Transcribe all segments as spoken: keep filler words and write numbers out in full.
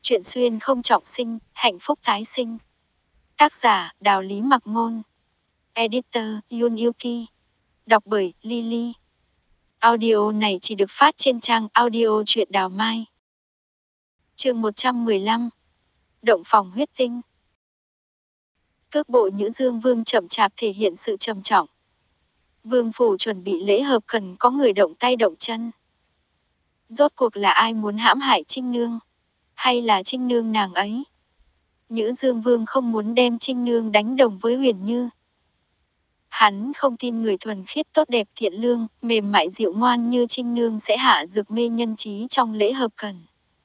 Chuyện xuyên không trọng sinh, hạnh phúc tái sinh. Tác giả Đào Lý Mặc Ngôn. Editor Yun Yuki. Đọc bởi Lily. Audio này chỉ được phát trên trang audio truyện Đào Mai. Chương một trăm mười lăm. Động phòng huyết tinh. Cước bộ Nhữ Dương Vương chậm chạp thể hiện sự trầm trọng. Vương phủ chuẩn bị lễ hợp cần có người động tay động chân. Rốt cuộc là ai muốn hãm hại Trinh Nương? Hay là Trinh Nương nàng ấy? Nhữ Dương Vương không muốn đem Trinh Nương đánh đồng với Huyền Như. Hắn không tin người thuần khiết tốt đẹp thiện lương, mềm mại dịu ngoan như Trinh Nương sẽ hạ dược mê nhân trí trong lễ hợp cần.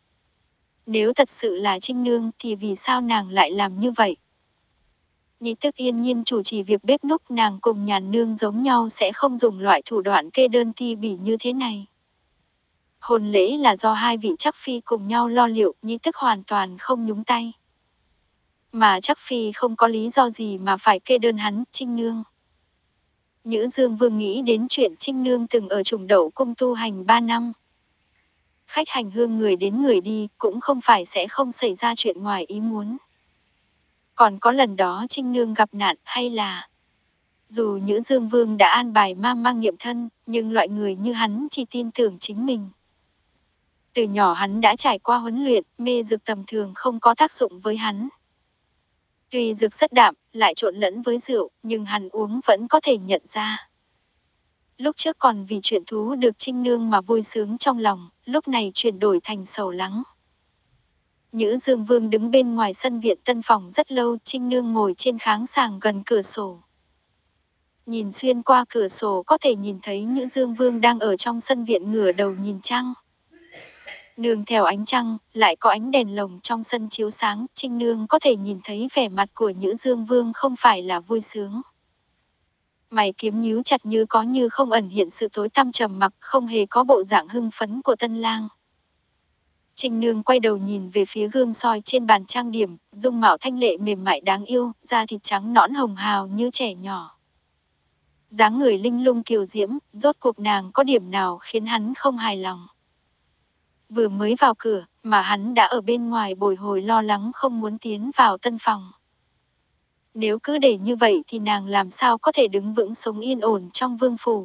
Nếu thật sự là Trinh Nương thì vì sao nàng lại làm như vậy? Nhị tức yên nhiên chủ trì việc bếp núc, nàng cùng Nhàn Nương giống nhau sẽ không dùng loại thủ đoạn kê đơn thi bỉ như thế này. Hôn lễ là do hai vị chắc phi cùng nhau lo liệu, nhị tức hoàn toàn không nhúng tay. Mà chắc phi không có lý do gì mà phải kê đơn hắn, Trinh Nương. Nhữ Dương Vương nghĩ đến chuyện Trinh Nương từng ở Trùng Đậu Cung tu hành ba năm. Khách hành hương người đến người đi, cũng không phải sẽ không xảy ra chuyện ngoài ý muốn. Còn có lần đó Trinh Nương gặp nạn hay là... Dù Nhữ Dương Vương đã an bài mang mang nghiệm thân, nhưng loại người như hắn chỉ tin tưởng chính mình. Từ nhỏ hắn đã trải qua huấn luyện, mê dược tầm thường không có tác dụng với hắn. Tuy dược rất đạm, lại trộn lẫn với rượu, nhưng hắn uống vẫn có thể nhận ra. Lúc trước còn vì chuyện thú được Trinh Nương mà vui sướng trong lòng, lúc này chuyển đổi thành sầu lắng. Nhữ Dương Vương đứng bên ngoài sân viện tân phòng rất lâu, Trinh Nương ngồi trên kháng sàng gần cửa sổ. Nhìn xuyên qua cửa sổ có thể nhìn thấy Nhữ Dương Vương đang ở trong sân viện ngửa đầu nhìn trăng. Nương theo ánh trăng, lại có ánh đèn lồng trong sân chiếu sáng, Trinh Nương có thể nhìn thấy vẻ mặt của Nhữ Dương Vương không phải là vui sướng. Mày kiếm nhíu chặt như có như không ẩn hiện sự tối tăm trầm mặc, không hề có bộ dạng hưng phấn của tân lang. Trinh Nương quay đầu nhìn về phía gương soi trên bàn trang điểm, dung mạo thanh lệ mềm mại đáng yêu, da thịt trắng nõn hồng hào như trẻ nhỏ. Dáng người linh lung kiều diễm, rốt cuộc nàng có điểm nào khiến hắn không hài lòng. Vừa mới vào cửa, mà hắn đã ở bên ngoài bồi hồi lo lắng không muốn tiến vào tân phòng. Nếu cứ để như vậy thì nàng làm sao có thể đứng vững sống yên ổn trong vương phủ.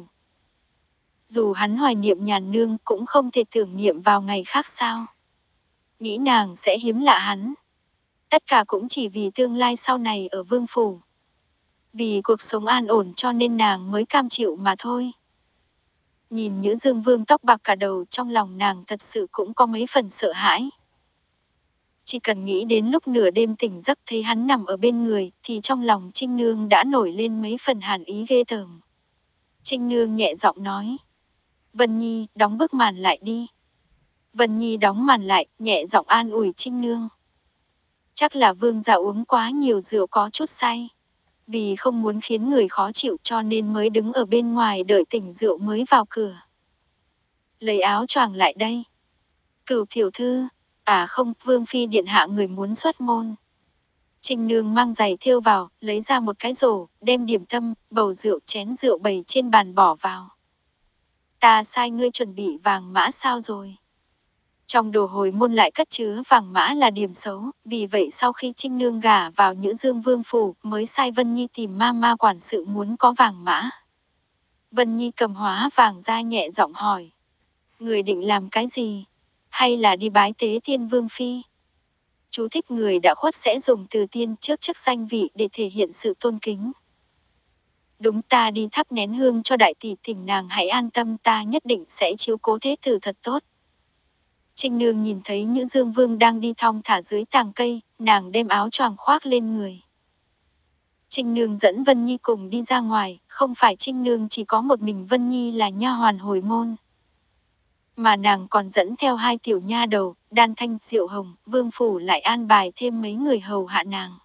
Dù hắn hoài niệm Nhàn Nương cũng không thể tưởng niệm vào ngày khác sao. Nghĩ nàng sẽ hiếm lạ hắn. Tất cả cũng chỉ vì tương lai sau này ở vương phủ. Vì cuộc sống an ổn cho nên nàng mới cam chịu mà thôi. Nhìn Nhữ Dương Vương tóc bạc cả đầu, trong lòng nàng thật sự cũng có mấy phần sợ hãi. Chỉ cần nghĩ đến lúc nửa đêm tỉnh giấc thấy hắn nằm ở bên người, thì trong lòng Trinh Nương đã nổi lên mấy phần hàn ý ghê tởm. Trinh Nương nhẹ giọng nói. Vân Nhi, đóng bức màn lại đi. Vân Nhi đóng màn lại, nhẹ giọng an ủi Trinh Nương. Chắc là Vương gia uống quá nhiều rượu có chút say. Vì không muốn khiến người khó chịu cho nên mới đứng ở bên ngoài đợi tỉnh rượu mới vào cửa. Lấy áo choàng lại đây. Cửu tiểu thư. À không, Vương phi điện hạ người muốn xuất môn. Trinh Nương mang giày thêu vào, lấy ra một cái rổ, đem điểm tâm, bầu rượu, chén rượu bày trên bàn bỏ vào. Ta sai ngươi chuẩn bị vàng mã sao rồi? Trong đồ hồi môn lại cất chứa vàng mã là điểm xấu, vì vậy sau khi Trinh Nương gả vào Nhữ Dương Vương phủ, mới sai Vân Nhi tìm ma ma quản sự muốn có vàng mã. Vân Nhi cầm hóa vàng ra nhẹ giọng hỏi. Người định làm cái gì? Hay là đi bái tế Tiên Vương phi? Chú thích người đã khuất sẽ dùng từ tiên trước chức danh vị để thể hiện sự tôn kính. Đúng, ta đi thắp nén hương cho đại tỷ, thỉnh nàng hãy an tâm, ta nhất định sẽ chiếu cố thế tử thật tốt. Trinh Nương nhìn thấy Nhữ Dương Vương đang đi thong thả dưới tàng cây, nàng đem áo choàng khoác lên người. Trinh Nương dẫn Vân Nhi cùng đi ra ngoài, không phải Trinh Nương chỉ có một mình Vân Nhi là nha hoàn hồi môn. Mà nàng còn dẫn theo hai tiểu nha đầu, Đan Thanh, Diệu Hồng, Vương phủ lại an bài thêm mấy người hầu hạ nàng.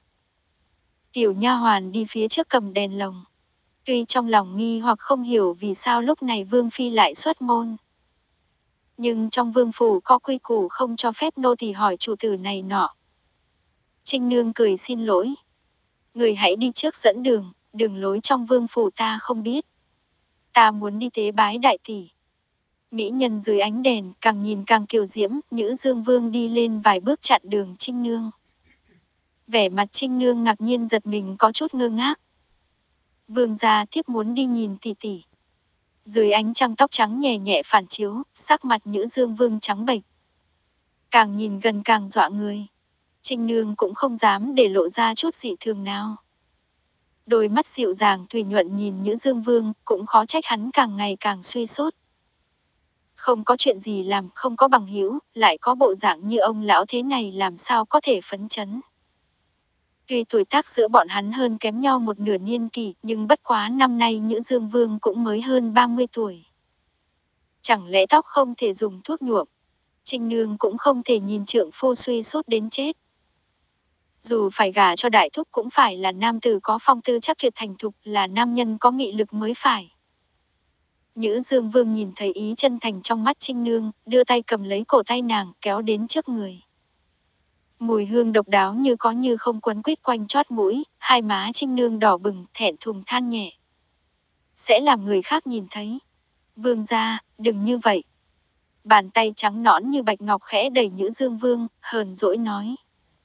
Tiểu nha hoàn đi phía trước cầm đèn lồng. Tuy trong lòng nghi hoặc không hiểu vì sao lúc này Vương phi lại xuất môn. Nhưng trong vương phủ có quy củ không cho phép nô tỳ hỏi chủ tử này nọ. Trinh Nương cười xin lỗi. Người hãy đi trước dẫn đường, đường lối trong vương phủ ta không biết. Ta muốn đi tế bái đại tỷ. Mỹ nhân dưới ánh đèn càng nhìn càng kiều diễm, Nhữ Dương Vương đi lên vài bước chặn đường Trinh Nương. Vẻ mặt Trinh Nương ngạc nhiên giật mình có chút ngơ ngác. Vương gia, thiếp muốn đi nhìn tỷ tỷ. Dưới ánh trăng tóc trắng nhẹ nhẹ phản chiếu, sắc mặt Nhữ Dương Vương trắng bệch. Càng nhìn gần càng dọa người. Trinh Nương cũng không dám để lộ ra chút dị thường nào. Đôi mắt dịu dàng thủy nhuận nhìn Nhữ Dương Vương, cũng khó trách hắn càng ngày càng suy sốt. Không có chuyện gì làm, không có bằng hữu, lại có bộ dạng như ông lão thế này làm sao có thể phấn chấn. Tuy tuổi tác giữa bọn hắn hơn kém nhau một nửa niên kỷ, nhưng bất quá năm nay Nhữ Dương Vương cũng mới hơn ba mươi tuổi. Chẳng lẽ tóc không thể dùng thuốc nhuộm? Trinh Nương cũng không thể nhìn trượng phu suy sút đến chết. Dù phải gả cho đại thúc cũng phải là nam tử có phong tư chắc tuyệt thành thục, là nam nhân có mị lực mới phải. Nhữ Dương Vương nhìn thấy ý chân thành trong mắt Trinh Nương, đưa tay cầm lấy cổ tay nàng, kéo đến trước người. Mùi hương độc đáo như có như không quấn quýt quanh chót mũi, hai má Trinh Nương đỏ bừng, thẹn thùng than nhẹ. Sẽ làm người khác nhìn thấy. Vương gia, đừng như vậy. Bàn tay trắng nõn như bạch ngọc khẽ đẩy Nhữ Dương Vương, hờn dỗi nói.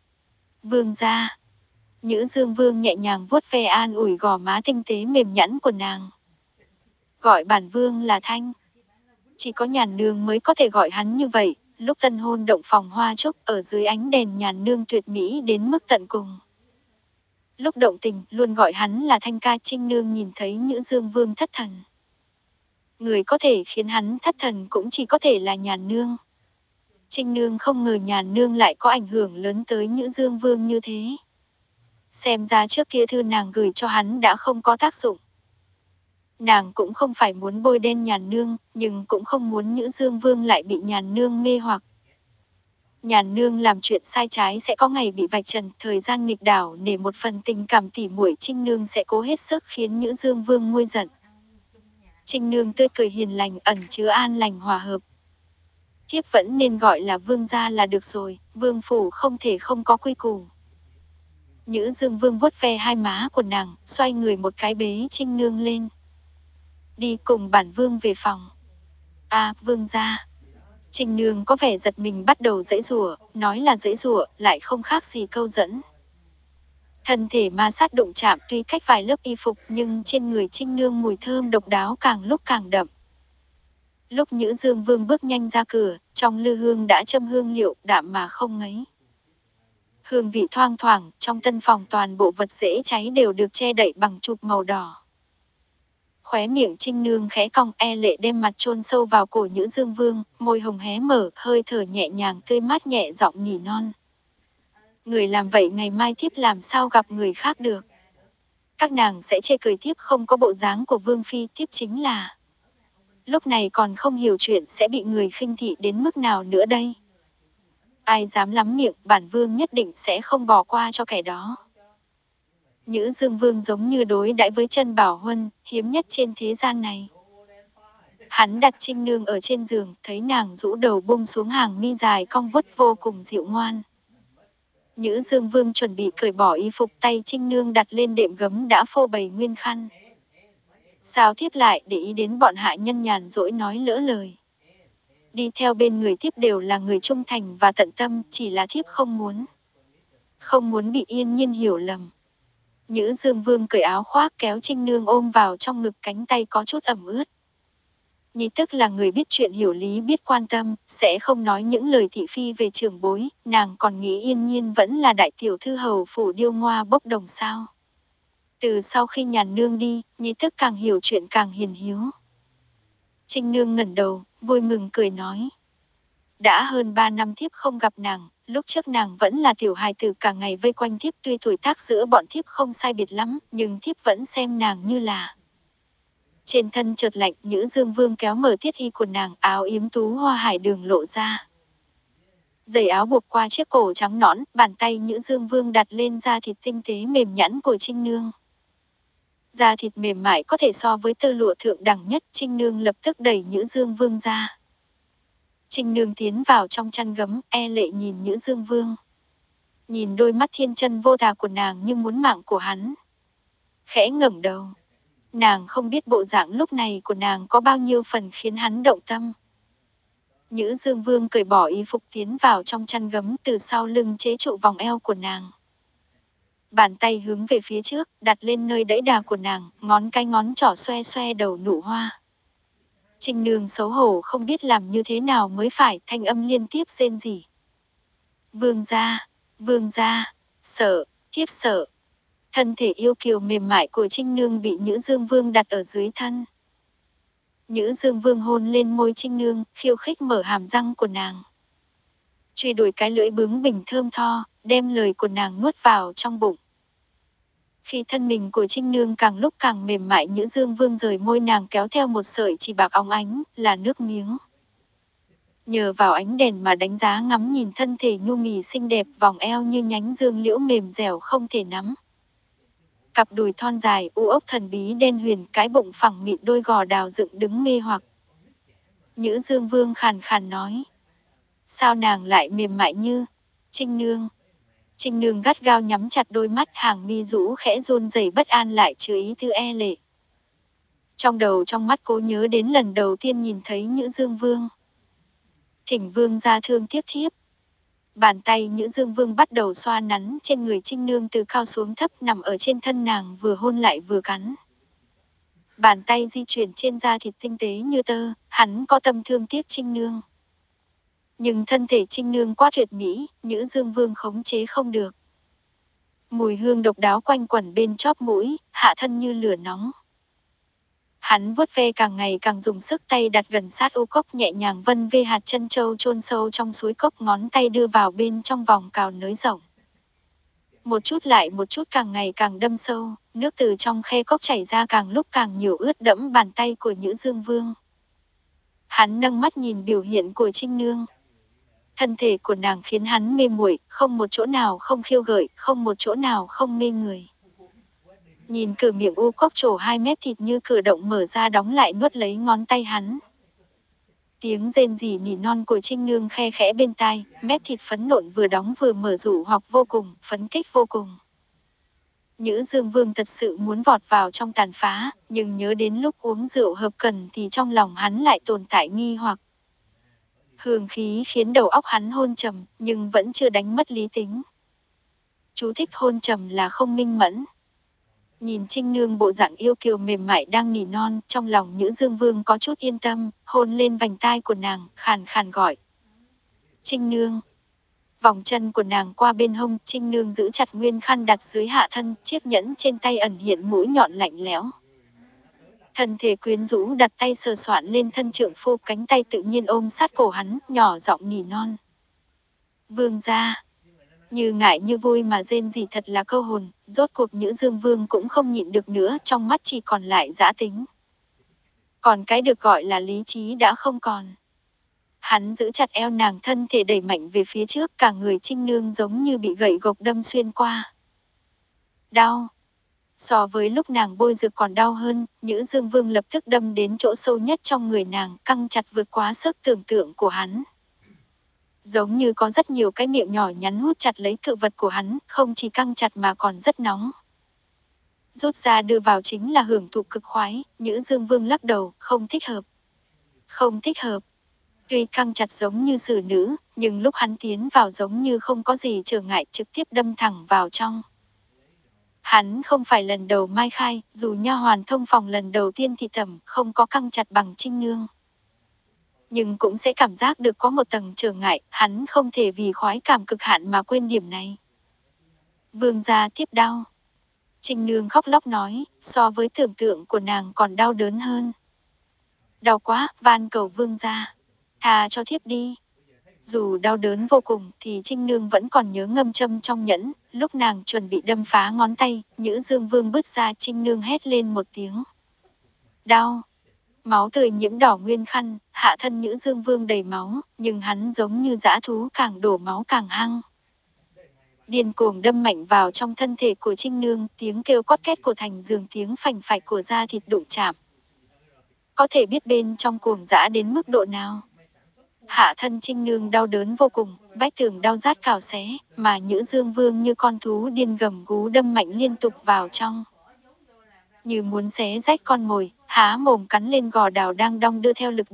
Vương gia. Nhữ Dương Vương nhẹ nhàng vuốt ve an ủi gò má tinh tế mềm nhẵn của nàng. Gọi bản vương là Thanh. Chỉ có Nhàn Nương mới có thể gọi hắn như vậy, lúc tân hôn động phòng hoa trúc ở dưới ánh đèn Nhàn Nương tuyệt mỹ đến mức tận cùng. Lúc động tình, luôn gọi hắn là Thanh ca. Trinh Nương nhìn thấy Nhữ Dương Vương thất thần. Người có thể khiến hắn thất thần cũng chỉ có thể là Nhàn Nương. Trinh Nương không ngờ Nhàn Nương lại có ảnh hưởng lớn tới Nhữ Dương Vương như thế. Xem ra trước kia thư nàng gửi cho hắn đã không có tác dụng. Nàng cũng không phải muốn bôi đen Nhàn Nương, nhưng cũng không muốn Nhữ Dương Vương lại bị Nhàn Nương mê hoặc. Nhàn Nương làm chuyện sai trái sẽ có ngày bị vạch trần, thời gian nghịch đảo để một phần tình cảm tỉ muội Trinh Nương sẽ cố hết sức khiến Nhữ Dương Vương nguôi giận. Trinh Nương tươi cười hiền lành ẩn chứa an lành hòa hợp. Thiếp vẫn nên gọi là vương gia là được rồi, vương phủ không thể không có quy củ. Nhữ Dương Vương vuốt ve hai má của nàng, xoay người một cái bế Trinh Nương lên. Đi cùng bản vương về phòng. À, vương gia. Trinh Nương có vẻ giật mình bắt đầu giãy giụa, nói là giãy giụa, lại không khác gì câu dẫn. Thân thể ma sát đụng chạm tuy cách vài lớp y phục nhưng trên người Trinh Nương mùi thơm độc đáo càng lúc càng đậm. Lúc Nhữ Dương Vương bước nhanh ra cửa, trong lư hương đã châm hương liệu, đạm mà không ngấy. Hương vị thoang thoảng, trong tân phòng toàn bộ vật dễ cháy đều được che đậy bằng chụp màu đỏ. Khóe miệng Trinh Nương khẽ cong, e lệ đem mặt chôn sâu vào cổ Nhữ Dương Vương, môi hồng hé mở, hơi thở nhẹ nhàng tươi mát nhẹ giọng nỉ non. Người làm vậy ngày mai thiếp làm sao gặp người khác được. Các nàng sẽ chê cười thiếp không có bộ dáng của Vương Phi, thiếp chính là. Lúc này còn không hiểu chuyện sẽ bị người khinh thị đến mức nào nữa đây. Ai dám lắm miệng, bản vương nhất định sẽ không bỏ qua cho kẻ đó. Nhữ Dương Vương giống như đối đãi với Trân Bảo Huân, hiếm nhất trên thế gian này. Hắn đặt Trinh Nương ở trên giường, thấy nàng rũ đầu buông xuống hàng mi dài cong vút vô cùng dịu ngoan. Nhữ Dương Vương chuẩn bị cởi bỏ y phục, tay Trinh Nương đặt lên đệm gấm đã phô bày nguyên khăn. Sao thiếp lại để ý đến bọn hạ nhân nhàn rỗi nói lỡ lời. Đi theo bên người thiếp đều là người trung thành và tận tâm, chỉ là thiếp không muốn. Không muốn bị Yên Nhiên hiểu lầm. Nhữ Dương Vương cởi áo khoác kéo Trinh Nương ôm vào trong ngực, cánh tay có chút ẩm ướt. Nhi tức là người biết chuyện hiểu lý biết quan tâm, sẽ không nói những lời thị phi về trưởng bối, nàng còn nghĩ Yên Nhiên vẫn là đại tiểu thư hầu phủ điêu ngoa bốc đồng sao. Từ sau khi Nhàn Nương đi, Nhi tức càng hiểu chuyện càng hiền hiếu. Trinh Nương ngẩng đầu, vui mừng cười nói. Đã hơn ba năm thiếp không gặp nàng, lúc trước nàng vẫn là tiểu hài tử cả ngày vây quanh thiếp, tuy tuổi tác giữa bọn thiếp không sai biệt lắm, nhưng thiếp vẫn xem nàng như là. Trên thân chợt lạnh, Nhữ Dương Vương kéo mở thiết y của nàng, áo yếm tú hoa hải đường lộ ra. Giày áo buộc qua chiếc cổ trắng nõn, bàn tay Nhữ Dương Vương đặt lên da thịt tinh tế mềm nhẵn của Trinh Nương. Da thịt mềm mại có thể so với tơ lụa thượng đẳng nhất, Trinh Nương lập tức đẩy Nhữ Dương Vương ra. Trinh Nương tiến vào trong chăn gấm, e lệ nhìn Nhữ Dương Vương. Nhìn đôi mắt thiên chân vô tà của nàng như muốn mạng của hắn. Khẽ ngẩng đầu. Nàng không biết bộ dạng lúc này của nàng có bao nhiêu phần khiến hắn động tâm. Nhữ Dương Vương cởi bỏ y phục tiến vào trong chăn gấm từ sau lưng chế trụ vòng eo của nàng. Bàn tay hướng về phía trước, đặt lên nơi đẫy đà của nàng, ngón cái ngón trỏ xoe xoe đầu nụ hoa. Trinh Nương xấu hổ không biết làm như thế nào mới phải, thanh âm liên tiếp rên rỉ. Vương gia, vương gia, sợ, thiếp sợ. Thân thể yêu kiều mềm mại của Trinh Nương bị Nhữ Dương Vương đặt ở dưới thân. Nhữ Dương Vương hôn lên môi Trinh Nương, khiêu khích mở hàm răng của nàng. Truy đuổi cái lưỡi bướng bỉnh thơm tho, đem lời của nàng nuốt vào trong bụng. Khi thân mình của Trinh Nương càng lúc càng mềm mại, Nhữ Dương Vương rời môi nàng kéo theo một sợi chỉ bạc óng ánh, là nước miếng. Nhờ vào ánh đèn mà đánh giá ngắm nhìn thân thể nhu mì xinh đẹp, vòng eo như nhánh dương liễu mềm dẻo không thể nắm. Cặp đùi thon dài, u ốc thần bí đen huyền, cái bụng phẳng mịn, đôi gò đào dựng đứng mê hoặc. Nhữ Dương Vương khàn khàn nói. Sao nàng lại mềm mại như Trinh Nương? Trinh Nương gắt gao nhắm chặt đôi mắt, hàng mi rũ khẽ run rẩy bất an lại chứa ý tư e lệ. Trong đầu trong mắt cô nhớ đến lần đầu tiên nhìn thấy Nhữ Dương Vương. Thỉnh vương gia thương tiếc thiếp. Bàn tay Nhữ Dương Vương bắt đầu xoa nắn trên người Trinh Nương từ cao xuống thấp, nằm ở trên thân nàng vừa hôn lại vừa cắn. Bàn tay di chuyển trên da thịt tinh tế như tơ, hắn có tâm thương tiếc Trinh Nương. Nhưng thân thể Trinh Nương quá tuyệt mỹ, Nhữ Dương Vương khống chế không được. Mùi hương độc đáo quanh quẩn bên chóp mũi, hạ thân như lửa nóng. Hắn vuốt ve càng ngày càng dùng sức, tay đặt gần sát ô cốc, nhẹ nhàng vân ve hạt chân châu chôn sâu trong suối cốc, ngón tay đưa vào bên trong vòng cào nới rộng. Một chút lại một chút, càng ngày càng đâm sâu, nước từ trong khe cốc chảy ra càng lúc càng nhiều, ướt đẫm bàn tay của Nhữ Dương Vương. Hắn nâng mắt nhìn biểu hiện của Trinh Nương. Thân thể của nàng khiến hắn mê muội, không một chỗ nào không khiêu gợi, không một chỗ nào không mê người. Nhìn cửa miệng u cốc trổ hai mét thịt như cửa động mở ra đóng lại, nuốt lấy ngón tay hắn. Tiếng rên rỉ nỉ non của Trinh Nương khe khẽ bên tai, mép thịt phấn nộn vừa đóng vừa mở dụ hoặc vô cùng, phấn kích vô cùng. Nhữ Dương Vương thật sự muốn vọt vào trong tàn phá, nhưng nhớ đến lúc uống rượu hợp cần thì trong lòng hắn lại tồn tại nghi hoặc. Hương khí khiến đầu óc hắn hôn trầm, nhưng vẫn chưa đánh mất lý tính. Chú thích hôn trầm là không minh mẫn. Nhìn Trinh Nương bộ dạng yêu kiều mềm mại đang nỉ non, trong lòng Nhữ Dương Vương có chút yên tâm, hôn lên vành tai của nàng, khàn khàn gọi. Trinh Nương. Vòng chân của nàng qua bên hông, Trinh Nương giữ chặt nguyên khăn đặt dưới hạ thân, chiếc nhẫn trên tay ẩn hiện mũi nhọn lạnh lẽo. Thân thể quyến rũ đặt tay sờ soạn lên thân trượng phu, cánh tay tự nhiên ôm sát cổ hắn, nhỏ giọng nỉ non. Vương gia. Như ngại như vui mà rên rỉ, thật là câu hồn, rốt cuộc Nhữ Dương Vương cũng không nhịn được nữa, trong mắt chỉ còn lại dã tính. Còn cái được gọi là lý trí đã không còn. Hắn giữ chặt eo nàng, thân thể đẩy mạnh về phía trước, cả người Trinh Nương giống như bị gậy gộc đâm xuyên qua. Đau. So với lúc nàng bôi dược còn đau hơn, Nhữ Dương Vương lập tức đâm đến chỗ sâu nhất trong người nàng, căng chặt vượt quá sức tưởng tượng của hắn. Giống như có rất nhiều cái miệng nhỏ nhắn hút chặt lấy cự vật của hắn, không chỉ căng chặt mà còn rất nóng. Rút ra đưa vào chính là hưởng thụ cực khoái, Nhữ Dương Vương lắc đầu, không thích hợp. Không thích hợp. Tuy căng chặt giống như xử nữ, nhưng lúc hắn tiến vào giống như không có gì trở ngại, trực tiếp đâm thẳng vào trong. Hắn không phải lần đầu mai khai, dù nha hoàn thông phòng lần đầu tiên thì thầm, không có căng chặt bằng Trinh Nương. Nhưng cũng sẽ cảm giác được có một tầng trở ngại, hắn không thể vì khoái cảm cực hạn mà quên điểm này. Vương gia tiếp đau. Trinh Nương khóc lóc nói, so với tưởng tượng của nàng còn đau đớn hơn. Đau quá, van cầu vương gia. Thà cho thiếp đi. Dù đau đớn vô cùng thì Trinh Nương vẫn còn nhớ ngâm châm trong nhẫn, lúc nàng chuẩn bị đâm phá ngón tay, Nhữ Dương Vương bứt ra, Trinh Nương hét lên một tiếng. Đau. Máu tươi nhiễm đỏ nguyên khăn, hạ thân Nhữ Dương Vương đầy máu, nhưng hắn giống như dã thú, càng đổ máu càng hăng. Điên cuồng đâm mạnh vào trong thân thể của Trinh Nương, tiếng kêu cót két của thành giường, tiếng phành phạch của da thịt đụng chạm. Có thể biết bên trong cuồng dã đến mức độ nào. Hạ thân Trinh Nương đau đớn vô cùng, vách tường đau rát cào xé, mà Nhữ Dương Vương như con thú điên gầm gú đâm mạnh liên tục vào trong. Như muốn xé rách con mồi, há mồm cắn lên gò đào đang đong đưa theo lực đẩy,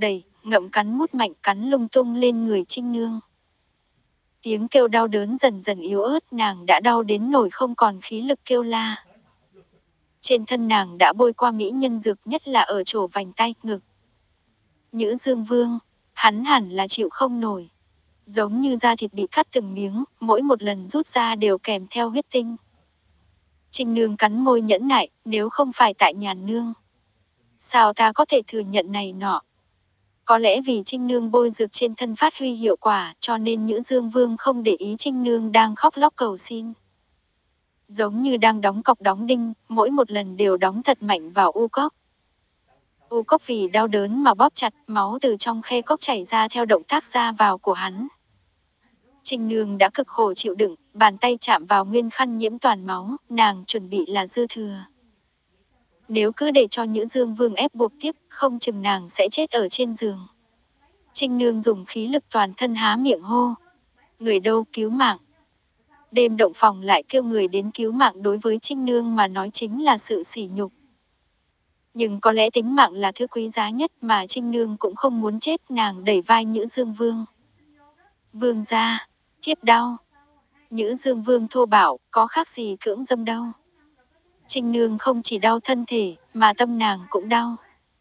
ngậm cắn mút mạnh cắn lung tung lên người Trinh Nương. Tiếng kêu đau đớn dần dần yếu ớt, nàng đã đau đến nỗi không còn khí lực kêu la. Trên thân nàng đã bôi qua mỹ nhân dược, nhất là ở chỗ vành tay, ngực. Nhữ Dương Vương, hắn hẳn là chịu không nổi. Giống như da thịt bị cắt từng miếng, mỗi một lần rút ra đều kèm theo huyết tinh. Trinh Nương cắn môi nhẫn nại, nếu không phải tại Nhàn Nương, sao ta có thể thừa nhận này nọ. Có lẽ vì Trinh Nương bôi dược trên thân phát huy hiệu quả, cho nên Nhữ Dương Vương không để ý Trinh Nương đang khóc lóc cầu xin. Giống như đang đóng cọc đóng đinh, mỗi một lần đều đóng thật mạnh vào u cốc. U cốc vì đau đớn mà bóp chặt, máu từ trong khe cốc chảy ra theo động tác ra vào của hắn. Trinh Nương đã cực khổ chịu đựng, bàn tay chạm vào nguyên khăn nhiễm toàn máu, nàng chuẩn bị là dư thừa. Nếu cứ để cho Nhữ Dương Vương ép buộc tiếp, không chừng nàng sẽ chết ở trên giường. Trinh Nương dùng khí lực toàn thân há miệng hô. Người đâu, cứu mạng. Đêm động phòng lại kêu người đến cứu mạng, đối với Trinh Nương mà nói chính là sự sỉ nhục. Nhưng có lẽ tính mạng là thứ quý giá nhất mà Trinh Nương cũng không muốn chết, nàng đẩy vai Nhữ Dương Vương. Vương gia, thiếp đau. Nhữ Dương Vương thô bạo, có khác gì cưỡng dâm đâu. Trinh Nương không chỉ đau thân thể, mà tâm nàng cũng đau.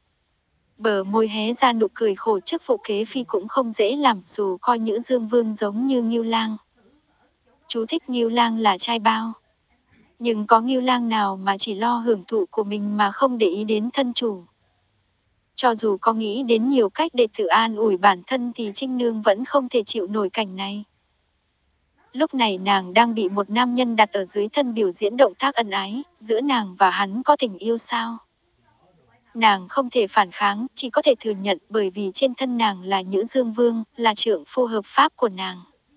Bờ môi hé ra nụ cười khổ, chức phụ kế phi cũng không dễ làm, dù coi Nhữ Dương Vương giống như Ngưu Lang. Chú thích Ngưu Lang là trai bao. Nhưng có Ngưu Lang nào mà chỉ lo hưởng thụ của mình mà không để ý đến thân chủ. Cho dù có nghĩ đến nhiều cách để tự an ủi bản thân thì Trinh Nương vẫn không thể chịu nổi cảnh này. Lúc này nàng đang bị một nam nhân đặt ở dưới thân biểu diễn động tác ân ái, giữa nàng và hắn có tình yêu sao? Nàng không thể phản kháng, chỉ có thể thừa nhận, bởi vì trên thân nàng là Nhữ Dương Vương, là trượng phu hợp pháp của nàng.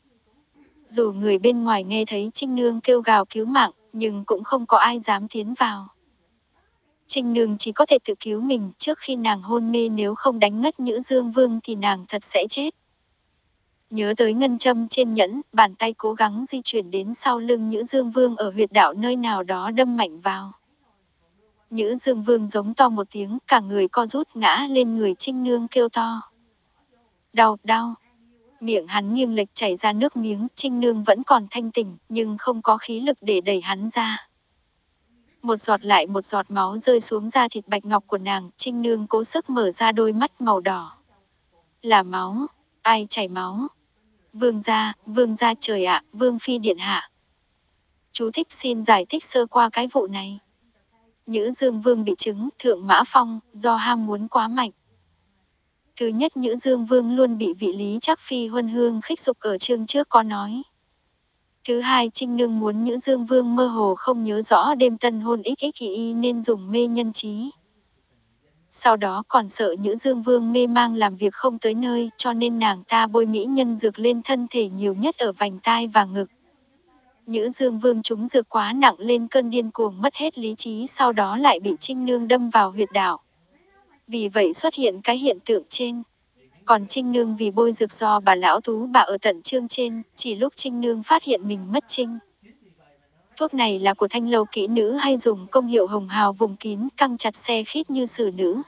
Dù người bên ngoài nghe thấy Trinh Nương kêu gào cứu mạng, nhưng cũng không có ai dám tiến vào. Trinh Nương chỉ có thể tự cứu mình, trước khi nàng hôn mê nếu không đánh ngất Nhữ Dương Vương thì nàng thật sẽ chết. Nhớ tới ngân châm trên nhẫn, bàn tay cố gắng di chuyển đến sau lưng Nhữ Dương Vương, ở huyệt đạo nơi nào đó đâm mạnh vào. Nhữ Dương Vương giống to một tiếng, cả người co rút ngã lên người Trinh Nương kêu to. Đau, đau. Miệng hắn nghiêng lệch chảy ra nước miếng, Trinh Nương vẫn còn thanh tỉnh, nhưng không có khí lực để đẩy hắn ra. Một giọt lại một giọt máu rơi xuống da thịt bạch ngọc của nàng, Trinh Nương cố sức mở ra đôi mắt màu đỏ. Là máu, ai chảy máu? Vương gia, vương gia trời ạ, vương phi điện hạ. Chú thích xin giải thích sơ qua cái vụ này. Nhữ Dương Vương bị chứng thượng mã phong, do ham muốn quá mạnh. Thứ nhất, Nhữ Dương Vương luôn bị vị Lý Trác Phi huân hương khích dục, ở chương trước có nói. Thứ hai, Trinh Nương muốn Nhữ Dương Vương mơ hồ không nhớ rõ đêm tân hôn xxi nên dùng mê nhân trí. Sau đó còn sợ Nhữ Dương Vương mê mang làm việc không tới nơi, cho nên nàng ta bôi mỹ nhân dược lên thân thể, nhiều nhất ở vành tai và ngực. Nhữ Dương Vương trúng dược quá nặng, lên cơn điên cuồng mất hết lý trí, sau đó lại bị Trinh Nương đâm vào huyệt đạo. Vì vậy xuất hiện cái hiện tượng trên. Còn Trinh Nương vì bôi dược do bà lão tú bà ở tận chương trên, chỉ lúc Trinh Nương phát hiện mình mất trinh. Thuốc này là của Thanh Lâu kỹ nữ hay dùng công hiệu hồng hào vùng kín, căng chặt xe khít như xử nữ.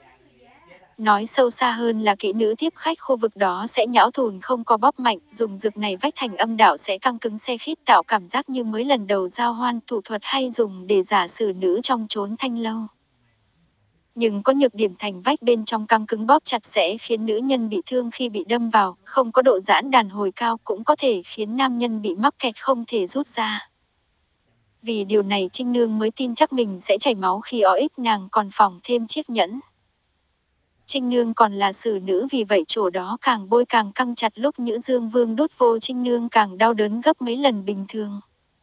Nói sâu xa hơn là kỹ nữ tiếp khách khu vực đó sẽ nhão thùn không có bóp mạnh, dùng dược này vách thành âm đạo sẽ căng cứng xe khít, tạo cảm giác như mới lần đầu giao hoan. Thủ thuật hay dùng để giả xử nữ trong chốn Thanh Lâu. Nhưng có nhược điểm, thành vách bên trong căng cứng bóp chặt sẽ khiến nữ nhân bị thương khi bị đâm vào, không có độ giãn đàn hồi cao, cũng có thể khiến nam nhân bị mắc kẹt không thể rút ra. Vì điều này Trinh Nương mới tin chắc mình sẽ chảy máu khi o ích, nàng còn phòng thêm chiếc nhẫn. Trinh Nương còn là xử nữ, vì vậy chỗ đó càng bôi càng căng chặt, lúc Nhữ Dương Vương đút vô Trinh Nương càng đau đớn gấp mấy lần bình thường.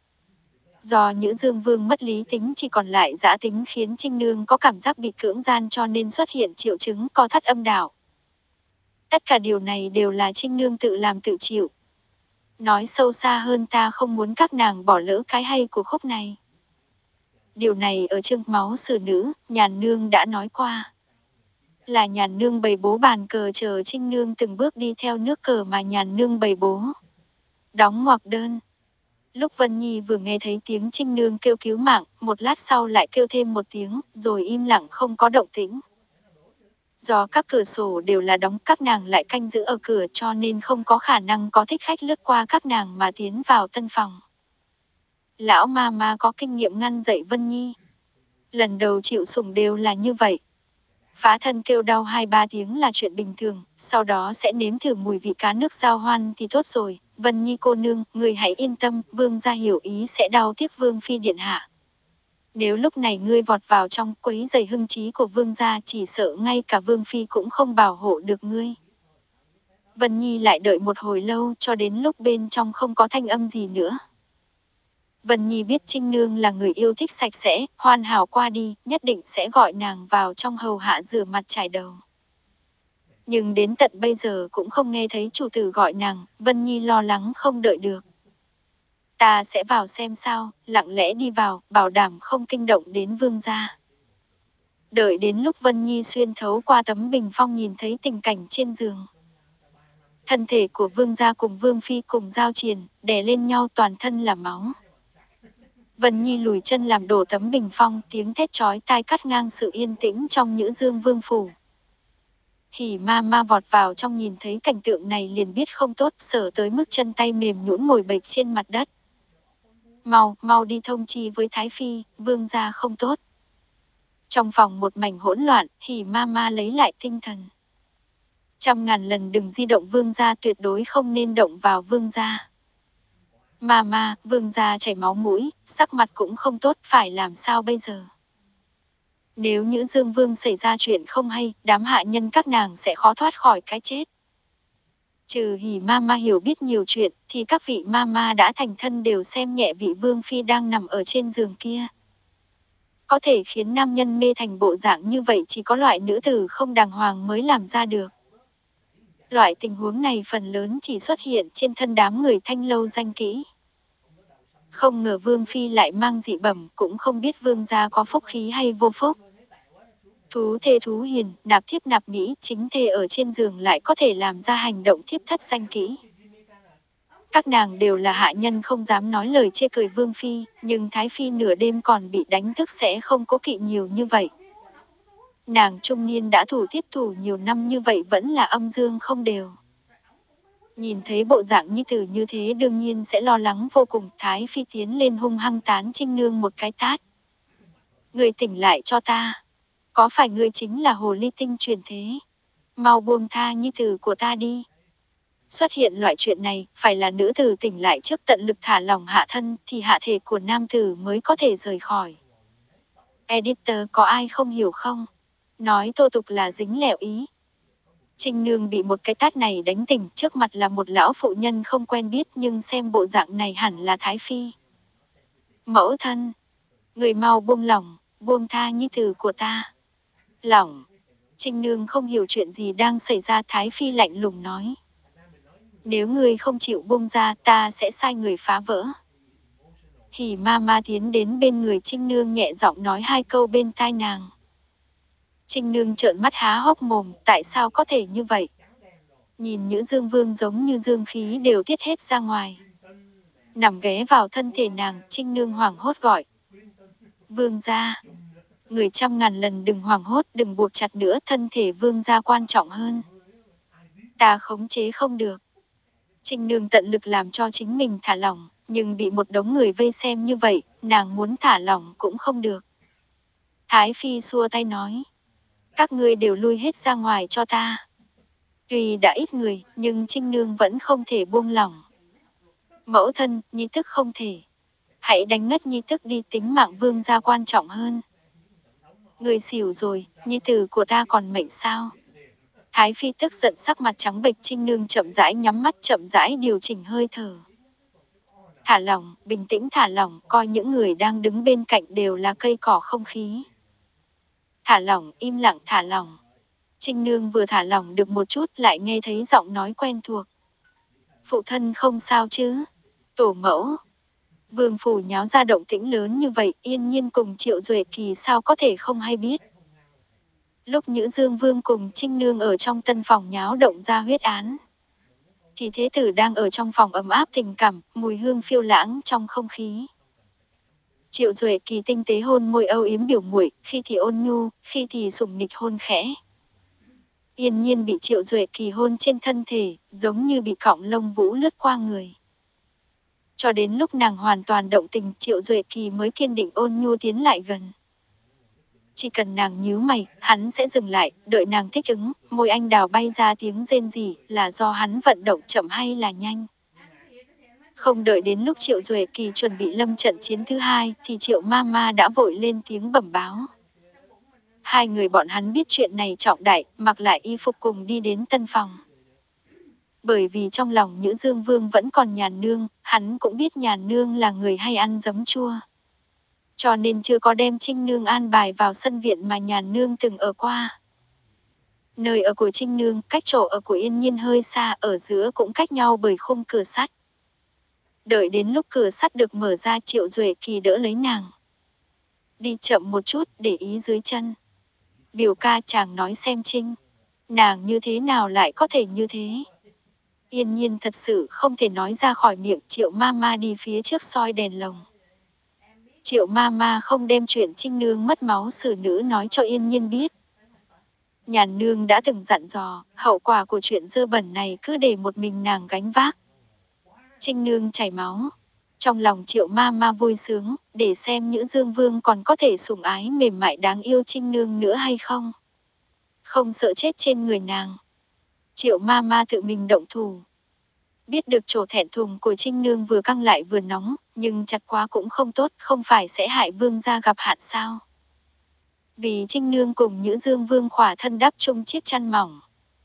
Do Nhữ Dương Vương mất lý tính, chỉ còn lại dã tính, khiến Trinh Nương có cảm giác bị cưỡng gian, cho nên xuất hiện triệu chứng co thắt âm đạo. Tất cả điều này đều là Trinh Nương tự làm tự chịu. Nói sâu xa hơn, ta không muốn các nàng bỏ lỡ cái hay của khúc này. Điều này ở chương máu xử nữ, Nhàn Nương đã nói qua. Là Nhàn Nương bày bố bàn cờ chờ Trinh Nương từng bước đi theo nước cờ mà Nhàn Nương bày bố. Đóng ngoặc đơn. Lúc Vân Nhi vừa nghe thấy tiếng Trinh Nương kêu cứu mạng, một lát sau lại kêu thêm một tiếng, rồi im lặng không có động tĩnh. Do các cửa sổ đều là đóng, các nàng lại canh giữ ở cửa cho nên không có khả năng có thích khách lướt qua các nàng mà tiến vào tân phòng. Lão ma ma có kinh nghiệm ngăn dậy Vân Nhi. Lần đầu chịu sủng đều là như vậy. Phá thân kêu đau hai ba tiếng là chuyện bình thường, sau đó sẽ nếm thử mùi vị cá nước giao hoan thì tốt rồi. Vân Nhi cô nương, người hãy yên tâm, vương gia hiểu ý sẽ đau tiếc vương phi điện hạ. Nếu lúc này ngươi vọt vào trong quấy rầy hưng trí của vương gia, chỉ sợ ngay cả vương phi cũng không bảo hộ được ngươi. Vân Nhi lại đợi một hồi lâu cho đến lúc bên trong không có thanh âm gì nữa. Vân Nhi biết Trinh Nương là người yêu thích sạch sẽ, hoàn hảo qua đi, nhất định sẽ gọi nàng vào trong hầu hạ rửa mặt chải đầu. Nhưng đến tận bây giờ cũng không nghe thấy chủ tử gọi nàng, Vân Nhi lo lắng không đợi được. Ta sẽ vào xem sao, lặng lẽ đi vào, bảo đảm không kinh động đến vương gia. Đợi đến lúc Vân Nhi xuyên thấu qua tấm bình phong nhìn thấy tình cảnh trên giường. Thân thể của vương gia cùng vương phi cùng giao triền, đè lên nhau toàn thân là máu. Vân Nhi lùi chân làm đổ tấm bình phong, tiếng thét chói tai cắt ngang sự yên tĩnh trong Nhữ Dương Vương phủ. Hỉ ma ma vọt vào trong nhìn thấy cảnh tượng này liền biết không tốt, sở tới mức chân tay mềm nhũn ngồi bệt trên mặt đất. Mau, mau đi thông chi với Thái Phi, vương gia không tốt. Trong phòng một mảnh hỗn loạn, Hỉ ma ma lấy lại tinh thần. Trăm ngàn lần đừng di động vương gia, tuyệt đối không nên động vào vương gia. Ma ma, vương gia chảy máu mũi, sắc mặt cũng không tốt, phải làm sao bây giờ? Nếu Nhữ Dương Vương xảy ra chuyện không hay, đám hạ nhân các nàng sẽ khó thoát khỏi cái chết. Trừ Hỉ ma ma hiểu biết nhiều chuyện, thì các vị ma ma đã thành thân đều xem nhẹ vị vương phi đang nằm ở trên giường kia. Có thể khiến nam nhân mê thành bộ dạng như vậy chỉ có loại nữ tử không đàng hoàng mới làm ra được. Loại tình huống này phần lớn chỉ xuất hiện trên thân đám người thanh lâu danh kỹ. Không ngờ vương phi lại mang dị bẩm, cũng không biết vương gia có phúc khí hay vô phúc. Thú thê thú hiền, nạp thiếp nạp mỹ, chính thê ở trên giường lại có thể làm ra hành động thiếp thất danh kỹ. Các nàng đều là hạ nhân không dám nói lời chê cười vương phi, nhưng Thái Phi nửa đêm còn bị đánh thức sẽ không cố kỵ nhiều như vậy. Nàng trung niên đã thủ thiết thủ nhiều năm như vậy vẫn là âm dương không đều. Nhìn thấy bộ dạng nhi tử như thế đương nhiên sẽ lo lắng vô cùng. Thái Phi tiến lên hung hăng tán Trinh Nương một cái tát. Người tỉnh lại cho ta. Có phải ngươi chính là hồ ly tinh truyền thế? Mau buông tha nhi tử của ta đi. Xuất hiện loại chuyện này, phải là nữ tử tỉnh lại trước tận lực thả lỏng hạ thân, thì hạ thể của nam tử mới có thể rời khỏi. Editor có ai không hiểu không? Nói thô tục là dính lẹo ý. Trinh Nương bị một cái tát này đánh tỉnh, trước mặt là một lão phụ nhân không quen biết nhưng xem bộ dạng này hẳn là Thái Phi. Mẫu thân, người mau buông lỏng, buông tha nhi tử của ta. Lỏng. Trinh Nương không hiểu chuyện gì đang xảy ra, Thái Phi lạnh lùng nói. Nếu ngươi không chịu buông ra, ta sẽ sai người phá vỡ. Hỉ ma ma tiến đến bên người Trinh Nương nhẹ giọng nói hai câu bên tai nàng. Trinh Nương trợn mắt há hốc mồm, tại sao có thể như vậy? Nhìn Nhữ Dương Vương giống như dương khí đều tiết hết ra ngoài. Nằm ghé vào thân thể nàng, Trinh Nương hoảng hốt gọi. Vương gia. Người trăm ngàn lần đừng hoảng hốt, đừng buộc chặt nữa, thân thể vương gia quan trọng hơn. Ta khống chế không được. Trinh Nương tận lực làm cho chính mình thả lỏng, nhưng bị một đống người vây xem như vậy, nàng muốn thả lỏng cũng không được. Thái Phi xua tay nói. Các ngươi đều lui hết ra ngoài cho ta. Tuy đã ít người, nhưng Trinh Nương vẫn không thể buông lỏng. Mẫu thân, nhi tức không thể. Hãy đánh ngất nhi tức đi, tính mạng vương gia quan trọng hơn. Người xỉu rồi, nhi tử của ta còn mệnh sao? Thái Phi tức giận sắc mặt trắng bệch, Trinh Nương chậm rãi nhắm mắt, chậm rãi điều chỉnh hơi thở. Thả lỏng, bình tĩnh thả lỏng, coi những người đang đứng bên cạnh đều là cây cỏ không khí. Thả lỏng, im lặng thả lỏng. Trinh Nương vừa thả lỏng được một chút lại nghe thấy giọng nói quen thuộc. Phụ thân không sao chứ? Tổ mẫu. Vương phủ nháo ra động tĩnh lớn như vậy, Yên Nhiên cùng Triệu Duệ Kỳ sao có thể không hay biết. Lúc Nhữ Dương Vương cùng Trinh Nương ở trong tân phòng nháo động ra huyết án, thì thế tử đang ở trong phòng ấm áp tình cảm, mùi hương phiêu lãng trong không khí. Triệu Duệ Kỳ tinh tế hôn môi âu yếm biểu muội, khi thì ôn nhu, khi thì sủng nịch hôn khẽ. Yên Nhiên bị Triệu Duệ Kỳ hôn trên thân thể, giống như bị cọng lông vũ lướt qua người. Cho đến lúc nàng hoàn toàn động tình, Triệu Duệ Kỳ mới kiên định ôn nhu tiến lại gần. Chỉ cần nàng nhíu mày, hắn sẽ dừng lại, đợi nàng thích ứng, môi anh đào bay ra tiếng rên rỉ, là do hắn vận động chậm hay là nhanh. Không đợi đến lúc Triệu Duệ Kỳ chuẩn bị lâm trận chiến thứ hai, thì Triệu Mama đã vội lên tiếng bẩm báo. Hai người bọn hắn biết chuyện này trọng đại, mặc lại y phục cùng đi đến tân phòng. Bởi vì trong lòng Nhữ Dương Vương vẫn còn Nhàn Nương, hắn cũng biết Nhàn Nương là người hay ăn giấm chua. Cho nên chưa có đem Trinh Nương an bài vào sân viện mà Nhàn Nương từng ở qua. Nơi ở của Trinh Nương cách chỗ ở của Yên Nhiên hơi xa, ở giữa cũng cách nhau bởi khung cửa sắt. Đợi đến lúc cửa sắt được mở ra, Triệu Duệ Kỳ đỡ lấy nàng. Đi chậm một chút, để ý dưới chân. Biểu ca chàng nói xem Trinh, nàng như thế nào lại có thể như thế. Yên Nhiên thật sự không thể nói ra khỏi miệng. Triệu Mama đi phía trước soi đèn lồng. Triệu Mama không đem chuyện Trinh Nương mất máu xử nữ nói cho Yên Nhiên biết. Nhàn Nương đã từng dặn dò, hậu quả của chuyện dơ bẩn này cứ để một mình nàng gánh vác. Trinh Nương chảy máu. Trong lòng Triệu Mama vui sướng, để xem Nhữ Dương Vương còn có thể sủng ái mềm mại đáng yêu Trinh Nương nữa hay không. Không sợ chết trên người nàng. Triệu Mama tự mình động thủ. Biết được chỗ thẹn thùng của Trinh Nương vừa căng lại vừa nóng, nhưng chặt quá cũng không tốt, không phải sẽ hại vương gia gặp hạn sao. Vì Trinh Nương cùng Nhữ Dương Vương khỏa thân đắp chung chiếc chăn mỏng.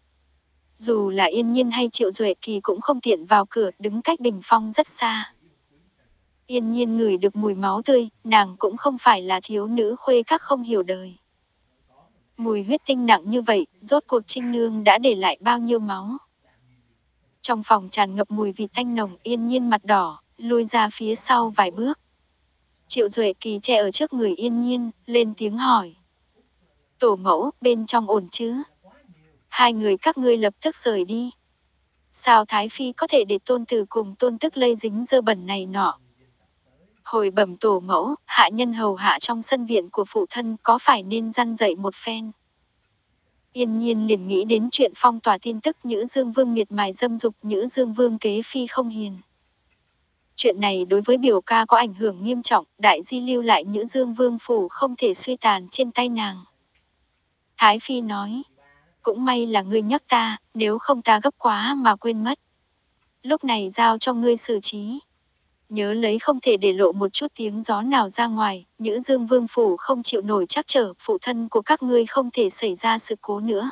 Dù là Yên Nhiên hay Triệu Duệ Kỳ cũng không tiện vào cửa, đứng cách bình phong rất xa. Yên Nhiên ngửi được mùi máu tươi, nàng cũng không phải là thiếu nữ khuê các không hiểu đời. Mùi huyết tinh nặng như vậy, rốt cuộc Trinh Nương đã để lại bao nhiêu máu. Trong phòng tràn ngập mùi vị tanh nồng, Yên Nhiên mặt đỏ, lùi ra phía sau vài bước. Triệu Duệ Kỳ che ở trước người Yên Nhiên, lên tiếng hỏi. Tổ mẫu, bên trong ổn chứ? Hai người các ngươi lập tức rời đi. Sao Thái Phi có thể để tôn tử cùng tôn tức lây dính dơ bẩn này nọ? Hồi bẩm tổ mẫu, hạ nhân hầu hạ trong sân viện của phụ thân có phải nên răn dạy một phen. Yên Nhiên liền nghĩ đến chuyện phong tỏa tin tức Nhữ Dương Vương miệt mài dâm dục, Nhữ Dương Vương kế phi không hiền. Chuyện này đối với biểu ca có ảnh hưởng nghiêm trọng, đại di lưu lại Nhữ Dương Vương phủ không thể suy tàn trên tay nàng. Thái Phi nói, cũng may là ngươi nhắc ta, nếu không ta gấp quá mà quên mất. Lúc này giao cho ngươi xử trí. Nhớ lấy không thể để lộ một chút tiếng gió nào ra ngoài, Nhữ Dương Vương phủ không chịu nổi trắc trở, phụ thân của các ngươi không thể xảy ra sự cố nữa.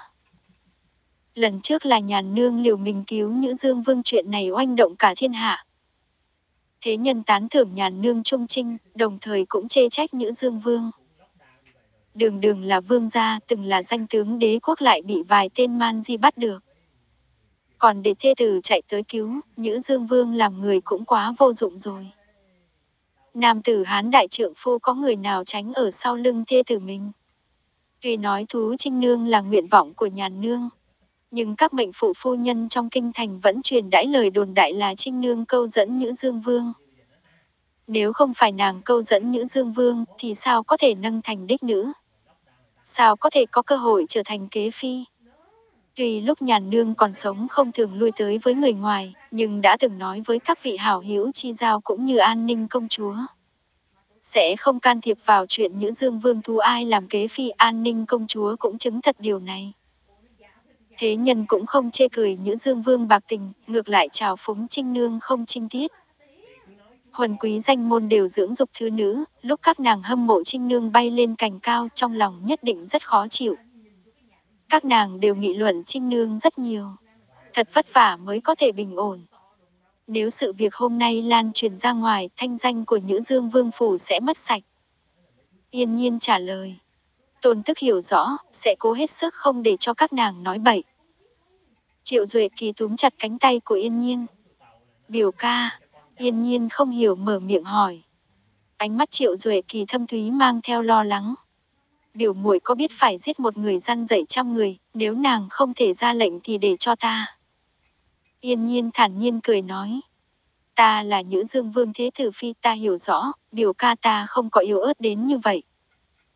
Lần trước là Nhàn Nương liều mình cứu Nhữ Dương Vương, chuyện này oanh động cả thiên hạ. Thế nhân tán thưởng Nhàn Nương trung trinh, đồng thời cũng chê trách Nhữ Dương Vương. Đường đường là vương gia, từng là danh tướng đế quốc lại bị vài tên man di bắt được. Còn để thê tử chạy tới cứu, Nhữ Dương Vương làm người cũng quá vô dụng rồi. Nam tử Hán đại trượng phu có người nào tránh ở sau lưng thê tử mình. Tuy nói thú Trinh Nương là nguyện vọng của Nhàn Nương, nhưng các mệnh phụ phu nhân trong kinh thành vẫn truyền đãi lời đồn đại là Trinh Nương câu dẫn Nhữ Dương Vương. Nếu không phải nàng câu dẫn Nhữ Dương Vương thì sao có thể nâng thành đích nữ? Sao có thể có cơ hội trở thành kế phi? Tuy lúc Nhàn Nương còn sống không thường lui tới với người ngoài, nhưng đã từng nói với các vị hảo hữu chi giao cũng như An Ninh công chúa. Sẽ không can thiệp vào chuyện Nhữ Dương Vương thu ai làm kế phi, An Ninh công chúa cũng chứng thật điều này. Thế nhân cũng không chê cười Nhữ Dương Vương bạc tình, ngược lại chào phúng Trinh Nương không trinh tiết. Huân quý danh môn đều dưỡng dục thứ nữ, lúc các nàng hâm mộ Trinh Nương bay lên cành cao trong lòng nhất định rất khó chịu. Các nàng đều nghị luận Trinh Nương rất nhiều. Thật vất vả mới có thể bình ổn. Nếu sự việc hôm nay lan truyền ra ngoài, thanh danh của Nhữ Dương Vương phủ sẽ mất sạch. Yên Nhiên trả lời. Tôn tức hiểu rõ, sẽ cố hết sức không để cho các nàng nói bậy. Triệu Duệ Kỳ túm chặt cánh tay của Yên Nhiên. Biểu ca. Yên Nhiên không hiểu mở miệng hỏi. Ánh mắt Triệu Duệ Kỳ thâm thúy mang theo lo lắng. Biểu muội có biết phải giết một người răn dạy trăm người, nếu nàng không thể ra lệnh thì để cho ta. Yên Nhiên thản nhiên cười nói. Ta là Nhữ Dương Vương thế tử phi, ta hiểu rõ, biểu ca ta không có yếu ớt đến như vậy.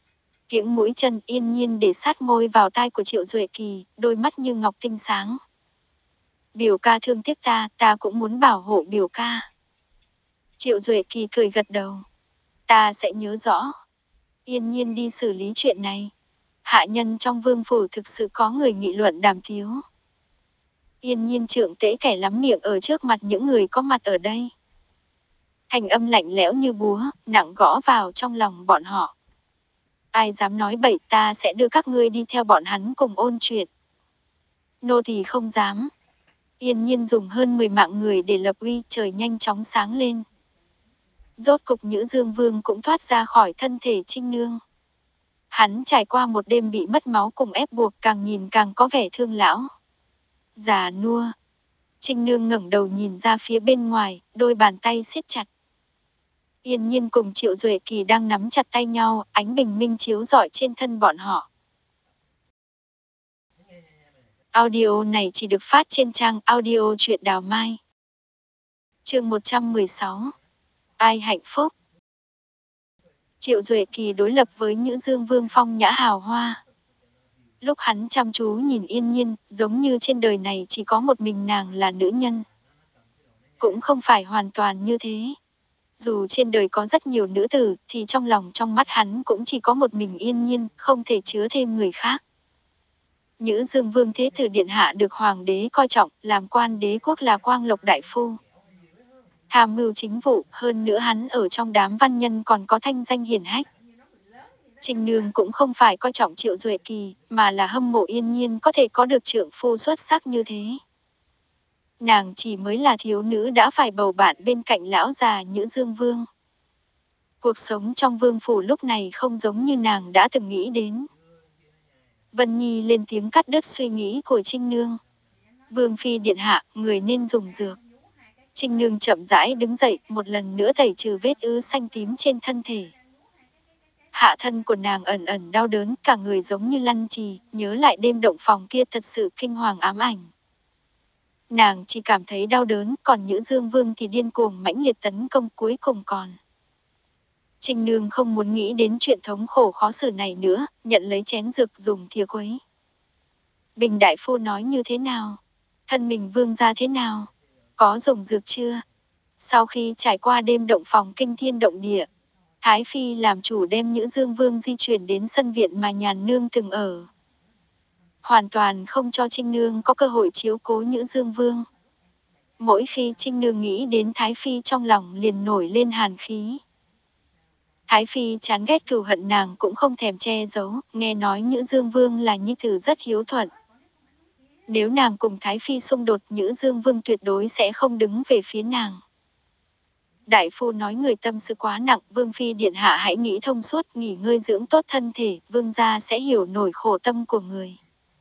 Kiễng mũi chân Yên Nhiên để sát môi vào tai của Triệu Duệ Kỳ, đôi mắt như ngọc tinh sáng. Biểu ca thương tiếc ta, ta cũng muốn bảo hộ biểu ca. Triệu Duệ Kỳ cười gật đầu. Ta sẽ nhớ rõ. Yên Nhiên đi xử lý chuyện này. Hạ nhân trong vương phủ thực sự có người nghị luận đàm tiếu. Yên Nhiên trượng tễ kẻ lắm miệng ở trước mặt những người có mặt ở đây. Thành âm lạnh lẽo như búa, nặng gõ vào trong lòng bọn họ. Ai dám nói bậy, ta sẽ đưa các ngươi đi theo bọn hắn cùng ôn chuyện. Nô thì không dám. Yên Nhiên dùng hơn mười mạng người để lập uy, trời nhanh chóng sáng lên. Rốt cục Nhữ Dương Vương cũng thoát ra khỏi thân thể Trinh Nương. Hắn trải qua một đêm bị mất máu cùng ép buộc, càng nhìn càng có vẻ thương lão. Già nua. Trinh Nương ngẩng đầu nhìn ra phía bên ngoài, đôi bàn tay siết chặt. Yên Nhiên cùng Triệu Duệ Kỳ đang nắm chặt tay nhau, ánh bình minh chiếu rọi trên thân bọn họ. Audio này chỉ được phát trên trang audio truyện Đào Mai. Chương một trăm mười sáu. Ai hạnh phúc? Triệu Duệ Kỳ đối lập với Nhữ Dương Vương phong nhã hào hoa. Lúc hắn chăm chú nhìn Yên Nhiên, giống như trên đời này chỉ có một mình nàng là nữ nhân. Cũng không phải hoàn toàn như thế. Dù trên đời có rất nhiều nữ tử, thì trong lòng trong mắt hắn cũng chỉ có một mình Yên Nhiên, không thể chứa thêm người khác. Nhữ Dương Vương Thế Tử Điện Hạ được Hoàng đế coi trọng, làm quan đế quốc là Quang Lộc Đại Phu. Tham mưu chính vụ, hơn nữa hắn ở trong đám văn nhân còn có thanh danh hiển hách. Trinh Nương cũng không phải coi trọng Triệu Duệ Kỳ, mà là hâm mộ Yên Nhiên có thể có được trượng phu xuất sắc như thế. Nàng chỉ mới là thiếu nữ đã phải bầu bạn bên cạnh lão già Nhữ Dương Vương. Cuộc sống trong vương phủ lúc này không giống như nàng đã từng nghĩ đến. Vân Nhi lên tiếng cắt đứt suy nghĩ của Trinh Nương. Vương phi điện hạ, người nên dùng dược. Trinh Nương chậm rãi đứng dậy, một lần nữa tẩy trừ vết ứ xanh tím trên thân thể. Hạ thân của nàng ẩn ẩn đau đớn, cả người giống như lăn trì, nhớ lại đêm động phòng kia thật sự kinh hoàng ám ảnh. Nàng chỉ cảm thấy đau đớn, còn Nhữ Dương Vương thì điên cuồng mãnh liệt tấn công cuối cùng còn. Trinh Nương không muốn nghĩ đến chuyện thống khổ khó xử này nữa, nhận lấy chén dược dùng thìa quấy. Bình đại phu nói như thế nào? Thân mình vương gia thế nào? Có dùng dược chưa? Sau khi trải qua đêm động phòng kinh thiên động địa, Thái Phi làm chủ đem Nhữ Dương Vương di chuyển đến sân viện mà Nhàn Nương từng ở. Hoàn toàn không cho Trinh Nương có cơ hội chiếu cố Nhữ Dương Vương. Mỗi khi Trinh Nương nghĩ đến Thái Phi trong lòng liền nổi lên hàn khí. Thái Phi chán ghét cừu hận nàng cũng không thèm che giấu, nghe nói Nhữ Dương Vương là nhi tử rất hiếu thuận. Nếu nàng cùng Thái Phi xung đột, Nhữ Dương Vương tuyệt đối sẽ không đứng về phía nàng. Đại phu nói người tâm sự quá nặng, Vương phi điện hạ hãy nghĩ thông suốt, nghỉ ngơi dưỡng tốt thân thể, vương gia sẽ hiểu nổi khổ tâm của người.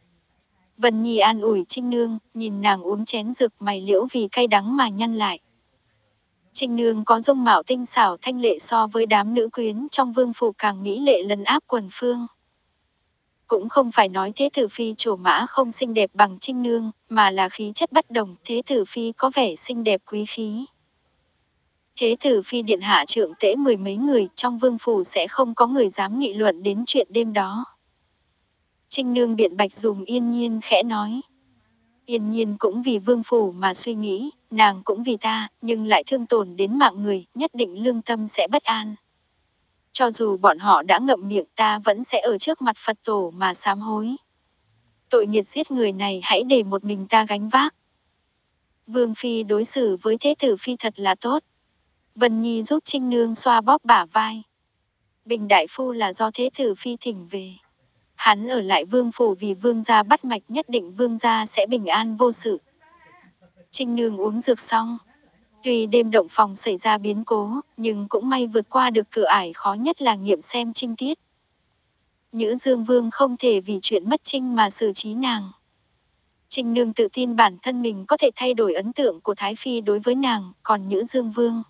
Vân Nhi an ủi Trinh Nương, nhìn nàng uống chén dược, mày liễu vì cay đắng mà nhăn lại. Trinh Nương có dung mạo tinh xảo thanh lệ, so với đám nữ quyến trong vương phủ càng mỹ lệ lấn áp quần phương. Cũng không phải nói Thế Tử Phi trổ mã không xinh đẹp bằng Trinh Nương, mà là khí chất bất đồng, Thế Tử Phi có vẻ xinh đẹp quý khí. Thế Tử Phi điện hạ trượng tễ mười mấy người, trong vương phủ sẽ không có người dám nghị luận đến chuyện đêm đó. Trinh Nương biện bạch dùm Yên Nhiên khẽ nói. Yên Nhiên cũng vì vương phủ mà suy nghĩ, nàng cũng vì ta, nhưng lại thương tổn đến mạng người, nhất định lương tâm sẽ bất an. Cho dù bọn họ đã ngậm miệng, ta vẫn sẽ ở trước mặt Phật tổ mà sám hối. Tội nghiệt giết người này hãy để một mình ta gánh vác. Vương phi đối xử với Thế Tử Phi thật là tốt. Vân Nhi giúp Trinh Nương xoa bóp bả vai. Bình đại phu là do Thế Tử Phi thỉnh về. Hắn ở lại vương phủ vì vương gia bắt mạch, nhất định vương gia sẽ bình an vô sự. Trinh Nương uống dược xong. Tuy đêm động phòng xảy ra biến cố, nhưng cũng may vượt qua được cửa ải khó nhất là nghiệm xem trinh tiết. Nhữ Dương Vương không thể vì chuyện mất trinh mà xử trí nàng. Trinh Nương tự tin bản thân mình có thể thay đổi ấn tượng của Thái Phi đối với nàng, còn Nhữ Dương Vương.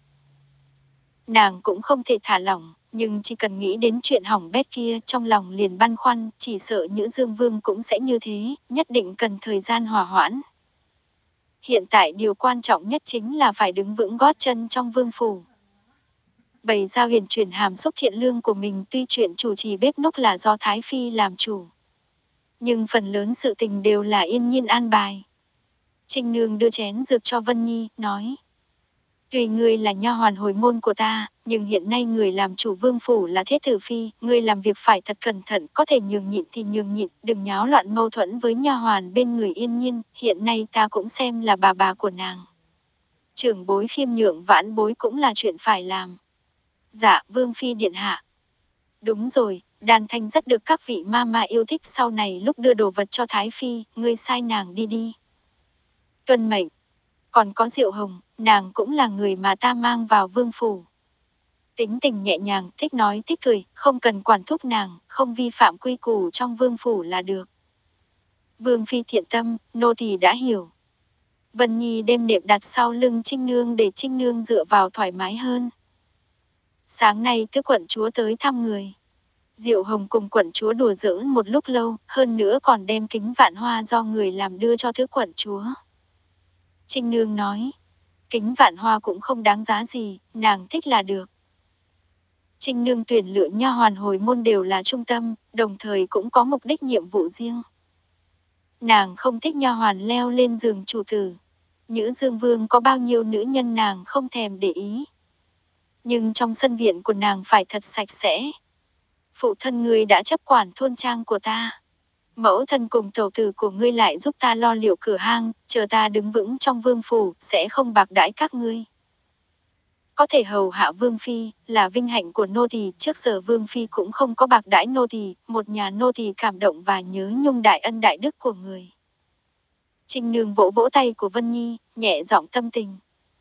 Nàng cũng không thể thả lỏng, nhưng chỉ cần nghĩ đến chuyện hỏng bét kia trong lòng liền băn khoăn, chỉ sợ Nhữ Dương Vương cũng sẽ như thế, nhất định cần thời gian hòa hoãn. Hiện tại điều quan trọng nhất chính là phải đứng vững gót chân trong vương phủ. bày ra huyền chuyển hàm xúc thiện lương của mình. Tuy chuyện chủ trì bếp núc là do Thái Phi làm chủ, nhưng phần lớn sự tình đều là Yên Nhiên an bài. Trinh Nương đưa chén dược cho Vân Nhi, nói: tuy ngươi là nha hoàn hồi môn của ta, nhưng hiện nay người làm chủ vương phủ là Thế Tử Phi, ngươi làm việc phải thật cẩn thận, có thể nhường nhịn thì nhường nhịn, đừng nháo loạn mâu thuẫn với nha hoàn bên người Yên Nhiên, hiện nay ta cũng xem là bà bà của nàng. Trưởng bối khiêm nhượng vãn bối cũng là chuyện phải làm. Dạ, Vương Phi điện hạ. Đúng rồi, Đan Thanh rất được các vị ma ma yêu thích, sau này lúc đưa đồ vật cho Thái Phi, ngươi sai nàng đi đi. Tuân mệnh. Còn có Diệu Hồng, nàng cũng là người mà ta mang vào vương phủ. Tính tình nhẹ nhàng, thích nói thích cười, không cần quản thúc nàng, không vi phạm quy củ trong vương phủ là được. Vương Phi thiện tâm, nô tỳ đã hiểu. Vân Nhi đem nệm đặt sau lưng Trinh Nương để Trinh Nương dựa vào thoải mái hơn. Sáng nay tứ quận chúa tới thăm người. Diệu Hồng cùng quận chúa đùa giỡn một lúc lâu, hơn nữa còn đem kính vạn hoa do người làm đưa cho tứ quận chúa. Trinh Nương nói: kính vạn hoa cũng không đáng giá gì, nàng thích là được. Trinh Nương tuyển lựa nha hoàn hồi môn đều là trung tâm, đồng thời cũng có mục đích nhiệm vụ riêng. Nàng không thích nha hoàn leo lên giường chủ tử. Nhữ Dương Vương có bao nhiêu nữ nhân nàng không thèm để ý. Nhưng trong sân viện của nàng phải thật sạch sẽ. Phụ thân ngươi đã chấp quản thôn trang của ta. Mẫu thân cùng tẩu tử của ngươi lại giúp ta lo liệu cửa hang, chờ ta đứng vững trong vương phủ, sẽ không bạc đãi các ngươi. Có thể hầu hạ Vương Phi, là vinh hạnh của nô tỳ, trước giờ Vương Phi cũng không có bạc đãi nô tỳ, một nhà nô tỳ cảm động và nhớ nhung đại ân đại đức của người. Trinh Nương vỗ vỗ tay của Vân Nhi, nhẹ giọng tâm tình.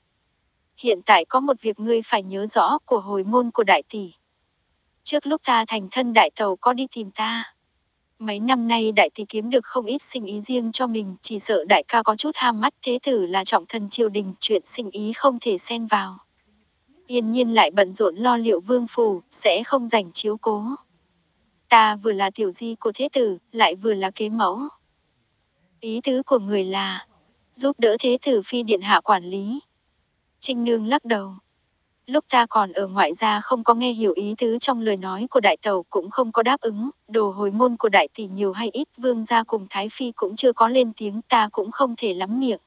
Hiện tại có một việc ngươi phải nhớ rõ, của hồi môn của đại tỷ. Trước lúc ta thành thân đại tàu có đi tìm ta. Mấy năm nay đại tỷ kiếm được không ít sinh ý riêng cho mình, chỉ sợ đại ca có chút ham mắt, thế tử là trọng thần triều đình, chuyện sinh ý không thể xen vào. Yên Nhiên lại bận rộn lo liệu vương phủ, sẽ không rảnh chiếu cố. Ta vừa là tiểu di của thế tử, lại vừa là kế mẫu. Ý tứ của người là giúp đỡ Thế Tử Phi điện hạ quản lý. Trinh Nương lắc đầu. Lúc ta còn ở ngoại gia không có nghe hiểu ý tứ trong lời nói của đại tẩu, cũng không có đáp ứng, đồ hồi môn của đại tỷ nhiều hay ít, vương gia cùng Thái Phi cũng chưa có lên tiếng, ta cũng không thể lắm miệng.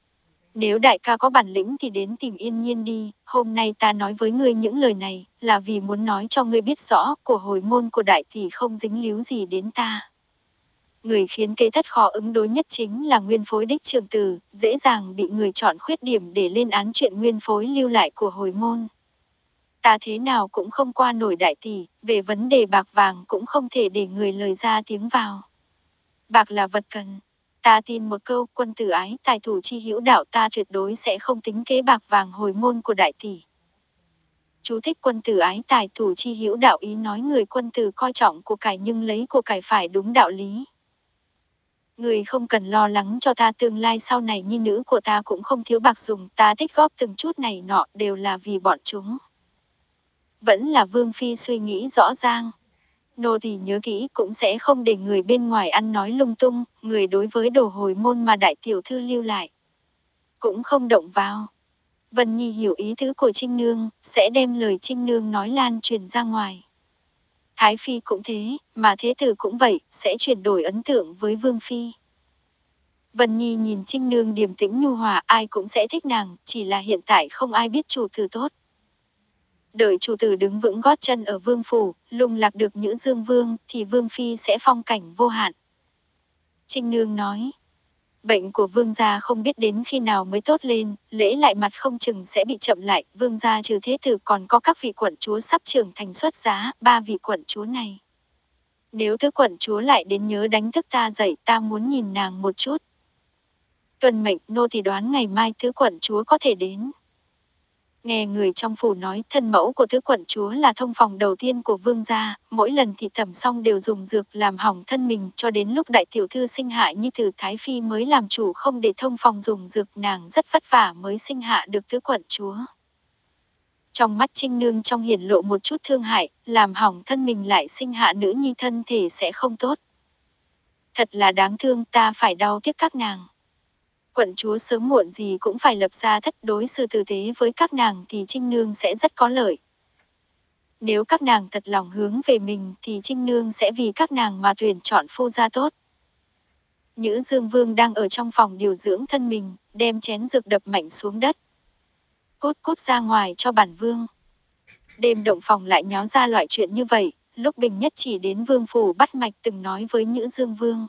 Nếu đại ca có bản lĩnh thì đến tìm Yên Nhiên đi, hôm nay ta nói với ngươi những lời này, là vì muốn nói cho ngươi biết rõ, của hồi môn của đại tỷ không dính líu gì đến ta. Người khiến kế thất khó ứng đối nhất chính là nguyên phối đích trường tử, dễ dàng bị người chọn khuyết điểm để lên án chuyện nguyên phối lưu lại của hồi môn. Ta thế nào cũng không qua nổi đại tỷ, về vấn đề bạc vàng cũng không thể để người lời ra tiếng vào. Bạc là vật cần. Ta tin một câu, quân tử ái tài thủ chi hữu đạo, ta tuyệt đối sẽ không tính kế bạc vàng hồi môn của đại tỷ. Chú thích: quân tử ái tài thủ chi hữu đạo, ý nói người quân tử coi trọng của cải nhưng lấy của cải phải đúng đạo lý. Người không cần lo lắng cho ta, tương lai sau này nhi nữ của ta cũng không thiếu bạc dùng, ta tích góp từng chút này nọ đều là vì bọn chúng. Vẫn là Vương Phi suy nghĩ rõ ràng. Nô tỳ nhớ kỹ, cũng sẽ không để người bên ngoài ăn nói lung tung, người đối với đồ hồi môn mà đại tiểu thư lưu lại. Cũng không động vào. Vân Nhi hiểu ý tứ của Trinh Nương, sẽ đem lời Trinh Nương nói lan truyền ra ngoài. Thái Phi cũng thế, mà Thế Tử cũng vậy, sẽ chuyển đổi ấn tượng với Vương Phi. Vân Nhi nhìn Trinh Nương điềm tĩnh nhu hòa, ai cũng sẽ thích nàng, chỉ là hiện tại không ai biết chủ tử tốt. Đợi chủ tử đứng vững gót chân ở vương phủ, lung lạc được Nhữ Dương Vương, thì Vương Phi sẽ phong cảnh vô hạn. Trinh Nương nói, bệnh của vương gia không biết đến khi nào mới tốt lên, lễ lại mặt không chừng sẽ bị chậm lại, vương gia trừ Thế Tử còn có các vị quận chúa sắp trưởng thành xuất giá, ba vị quận chúa này. Nếu thứ quận chúa lại đến nhớ đánh thức ta dậy, ta muốn nhìn nàng một chút. Tuân mệnh, nô thì đoán ngày mai thứ quận chúa có thể đến. Nghe người trong phủ nói, thân mẫu của thứ quận chúa là thông phòng đầu tiên của vương gia, mỗi lần thị tẩm xong đều dùng dược làm hỏng thân mình, cho đến lúc đại tiểu thư sinh hạ nhi tử Thái Phi mới làm chủ không để thông phòng dùng dược, nàng rất vất vả mới sinh hạ được thứ quận chúa. Trong mắt Trinh Nương trong hiển lộ một chút thương hại, làm hỏng thân mình lại sinh hạ nữ nhi, thân thể sẽ không tốt. Thật là đáng thương, ta phải đau tiếc các nàng. Quận chúa sớm muộn gì cũng phải lập ra thất, đối xử tử tế với các nàng thì Trinh Nương sẽ rất có lợi. Nếu các nàng thật lòng hướng về mình thì Trinh Nương sẽ vì các nàng mà tuyển chọn phu gia tốt. Nhữ Dương Vương đang ở trong phòng điều dưỡng thân mình, đem chén dược đập mạnh xuống đất. Cút cút ra ngoài cho bản vương. Đêm động phòng lại nháo ra loại chuyện như vậy, lúc Bình Nhất Chỉ đến vương phủ bắt mạch từng nói với Nhữ Dương Vương.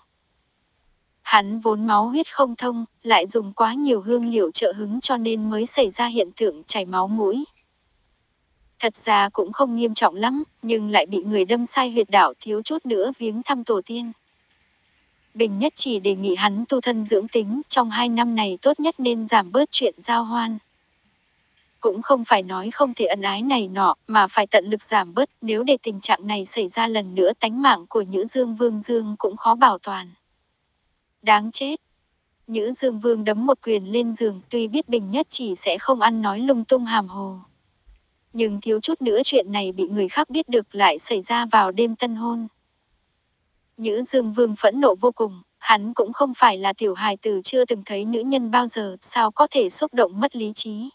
Hắn vốn máu huyết không thông, lại dùng quá nhiều hương liệu trợ hứng cho nên mới xảy ra hiện tượng chảy máu mũi. Thật ra cũng không nghiêm trọng lắm, nhưng lại bị người đâm sai huyệt đạo thiếu chút nữa viếng thăm tổ tiên. Bình Nhất Chỉ đề nghị hắn tu thân dưỡng tính, trong hai năm này tốt nhất nên giảm bớt chuyện giao hoan. Cũng không phải nói không thể ân ái này nọ, mà phải tận lực giảm bớt, nếu để tình trạng này xảy ra lần nữa tánh mạng của Nhữ Dương Vương Dương cũng khó bảo toàn. Đáng chết! Nhữ Dương Vương đấm một quyền lên giường, tuy biết Bình Nhất Chỉ sẽ không ăn nói lung tung hàm hồ. Nhưng thiếu chút nữa chuyện này bị người khác biết được lại xảy ra vào đêm tân hôn. Nhữ Dương Vương phẫn nộ vô cùng, hắn cũng không phải là tiểu hài tử chưa từng thấy nữ nhân bao giờ, sao có thể xúc động mất lý trí.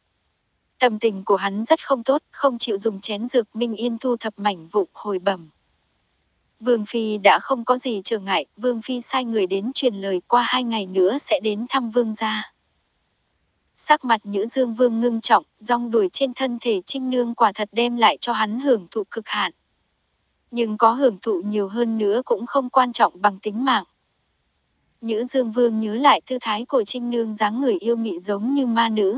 Tâm tình của hắn rất không tốt, không chịu dùng chén dược Minh Yên thu thập mảnh vụn hồi bẩm. Vương Phi đã không có gì trở ngại, Vương Phi sai người đến truyền lời qua hai ngày nữa sẽ đến thăm Vương gia. Sắc mặt Nhữ Dương Vương ngưng trọng, rong đuổi trên thân thể Trinh Nương quả thật đem lại cho hắn hưởng thụ cực hạn. Nhưng có hưởng thụ nhiều hơn nữa cũng không quan trọng bằng tính mạng. Nhữ Dương Vương nhớ lại tư thái của Trinh Nương dáng người yêu mị giống như ma nữ.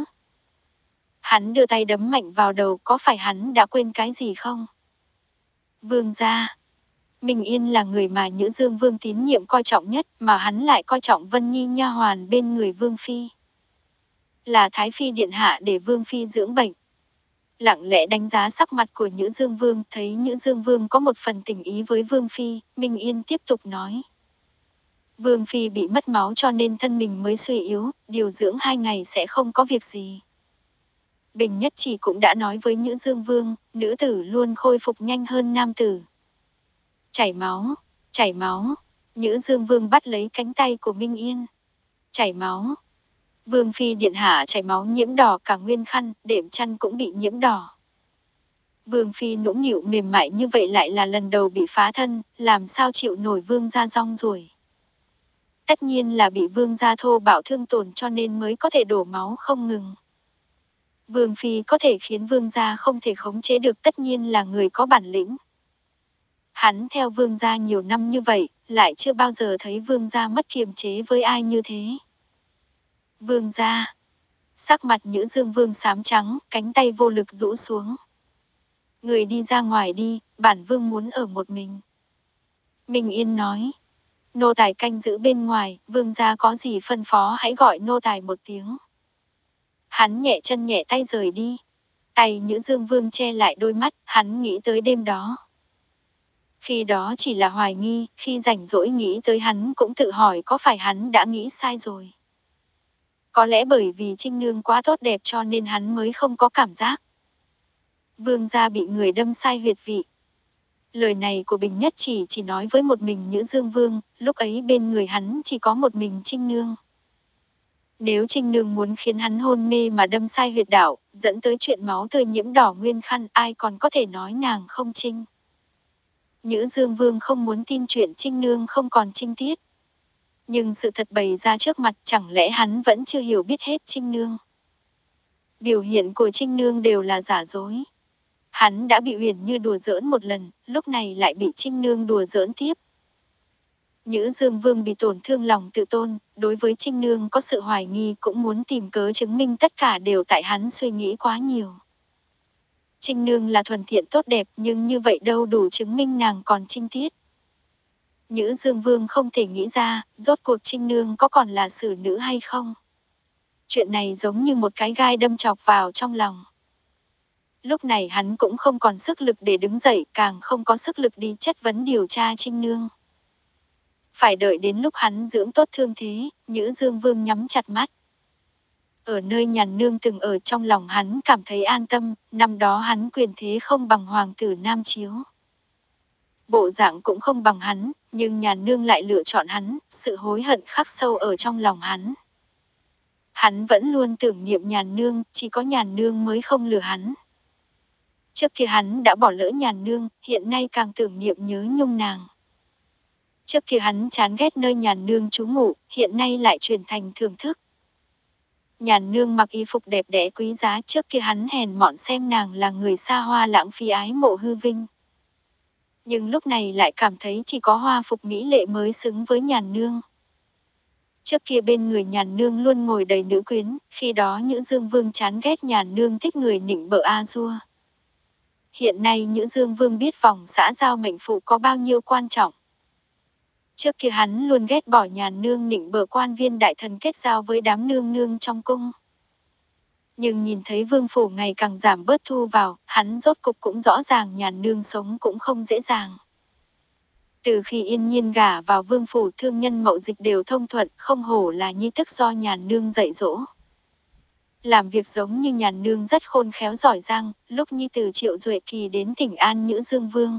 Hắn đưa tay đấm mạnh vào đầu, có phải hắn đã quên cái gì không? Vương gia. Minh Yên là người mà Nhữ Dương Vương tín nhiệm coi trọng nhất, mà hắn lại coi trọng Vân Nhi nha hoàn bên người Vương Phi. Là Thái Phi điện hạ để Vương Phi dưỡng bệnh. Lặng lẽ đánh giá sắc mặt của Nhữ Dương Vương, thấy Nhữ Dương Vương có một phần tình ý với Vương Phi, Minh Yên tiếp tục nói. Vương Phi bị mất máu cho nên thân mình mới suy yếu, điều dưỡng hai ngày sẽ không có việc gì. Bình Nhất Chỉ cũng đã nói với Nhữ Dương Vương, nữ tử luôn khôi phục nhanh hơn nam tử. Chảy máu, chảy máu, Nhữ Dương Vương bắt lấy cánh tay của Minh Yên. Chảy máu. Vương Phi điện hạ chảy máu nhiễm đỏ cả nguyên khăn, đệm chăn cũng bị nhiễm đỏ. Vương Phi nũng nịu mềm mại như vậy lại là lần đầu bị phá thân, làm sao chịu nổi Vương gia rong ruổi. Tất nhiên là bị Vương gia thô bạo thương tổn cho nên mới có thể đổ máu không ngừng. Vương Phi có thể khiến Vương gia không thể khống chế được, tất nhiên là người có bản lĩnh. Hắn theo Vương gia nhiều năm như vậy, lại chưa bao giờ thấy Vương gia mất kiềm chế với ai như thế. Vương gia. Sắc mặt Nhữ Dương Vương xám trắng, cánh tay vô lực rũ xuống. Người đi ra ngoài đi, bản Vương muốn ở một mình. Minh Yên nói. Nô tài canh giữ bên ngoài, Vương gia có gì phân phó hãy gọi nô tài một tiếng. Hắn nhẹ chân nhẹ tay rời đi. Tay Nhữ Dương Vương che lại đôi mắt, hắn nghĩ tới đêm đó. Khi đó chỉ là hoài nghi, khi rảnh rỗi nghĩ tới hắn cũng tự hỏi có phải hắn đã nghĩ sai rồi. Có lẽ bởi vì Trinh Nương quá tốt đẹp cho nên hắn mới không có cảm giác. Vương gia bị người đâm sai huyệt vị. Lời này của Bình Nhất Chỉ chỉ nói với một mình Nhữ Dương Vương, lúc ấy bên người hắn chỉ có một mình Trinh Nương. Nếu Trinh Nương muốn khiến hắn hôn mê mà đâm sai huyệt đạo, dẫn tới chuyện máu tươi nhiễm đỏ nguyên khăn, ai còn có thể nói nàng không trinh. Nhữ Dương Vương không muốn tin chuyện Trinh Nương không còn trinh tiết. Nhưng sự thật bày ra trước mặt, chẳng lẽ hắn vẫn chưa hiểu biết hết Trinh Nương. Biểu hiện của Trinh Nương đều là giả dối. Hắn đã bị Uyển Như đùa giỡn một lần, lúc này lại bị Trinh Nương đùa giỡn tiếp. Nhữ Dương Vương bị tổn thương lòng tự tôn, đối với Trinh Nương có sự hoài nghi, cũng muốn tìm cớ chứng minh tất cả đều tại hắn suy nghĩ quá nhiều. Trinh Nương là thuần thiện tốt đẹp, nhưng như vậy đâu đủ chứng minh nàng còn trinh tiết. Nhữ Dương Vương không thể nghĩ ra, rốt cuộc Trinh Nương có còn là xử nữ hay không. Chuyện này giống như một cái gai đâm chọc vào trong lòng. Lúc này hắn cũng không còn sức lực để đứng dậy, càng không có sức lực đi chất vấn điều tra Trinh Nương. Phải đợi đến lúc hắn dưỡng tốt thương thế, Nhữ Dương Vương nhắm chặt mắt. Ở nơi Nhàn Nương từng ở, trong lòng hắn cảm thấy an tâm, năm đó hắn quyền thế không bằng hoàng tử Nam Chiếu. Bộ dạng cũng không bằng hắn, nhưng Nhàn Nương lại lựa chọn hắn, sự hối hận khắc sâu ở trong lòng hắn. Hắn vẫn luôn tưởng niệm Nhàn Nương, chỉ có Nhàn Nương mới không lừa hắn. Trước kia hắn đã bỏ lỡ Nhàn Nương, hiện nay càng tưởng niệm nhớ nhung nàng. Trước kia hắn chán ghét nơi Nhàn Nương trú ngụ, hiện nay lại chuyển thành thưởng thức. Nhàn Nương mặc y phục đẹp đẽ quý giá, trước kia hắn hèn mọn xem nàng là người xa hoa lãng phí ái mộ hư vinh. Nhưng lúc này lại cảm thấy chỉ có hoa phục mỹ lệ mới xứng với Nhàn Nương. Trước kia bên người Nhàn Nương luôn ngồi đầy nữ quyến, khi đó Nhữ Dương Vương chán ghét Nhàn Nương thích người nịnh bợ a dua. Hiện nay Nhữ Dương Vương biết vòng xã giao mệnh phụ có bao nhiêu quan trọng. Trước kia hắn luôn ghét bỏ Nhàn Nương nịnh bợ quan viên đại thần kết giao với đám nương nương trong cung. Nhưng nhìn thấy vương phủ ngày càng giảm bớt thu vào, hắn rốt cục cũng rõ ràng Nhàn Nương sống cũng không dễ dàng. Từ khi Yên Nhiên gả vào vương phủ, thương nhân mậu dịch đều thông thuận, không hổ là nhi tức do Nhàn Nương dạy dỗ. Làm việc giống như Nhàn Nương rất khôn khéo giỏi giang, lúc nhi tử Triệu Duệ Kỳ đến thỉnh an Nhữ Dương Vương.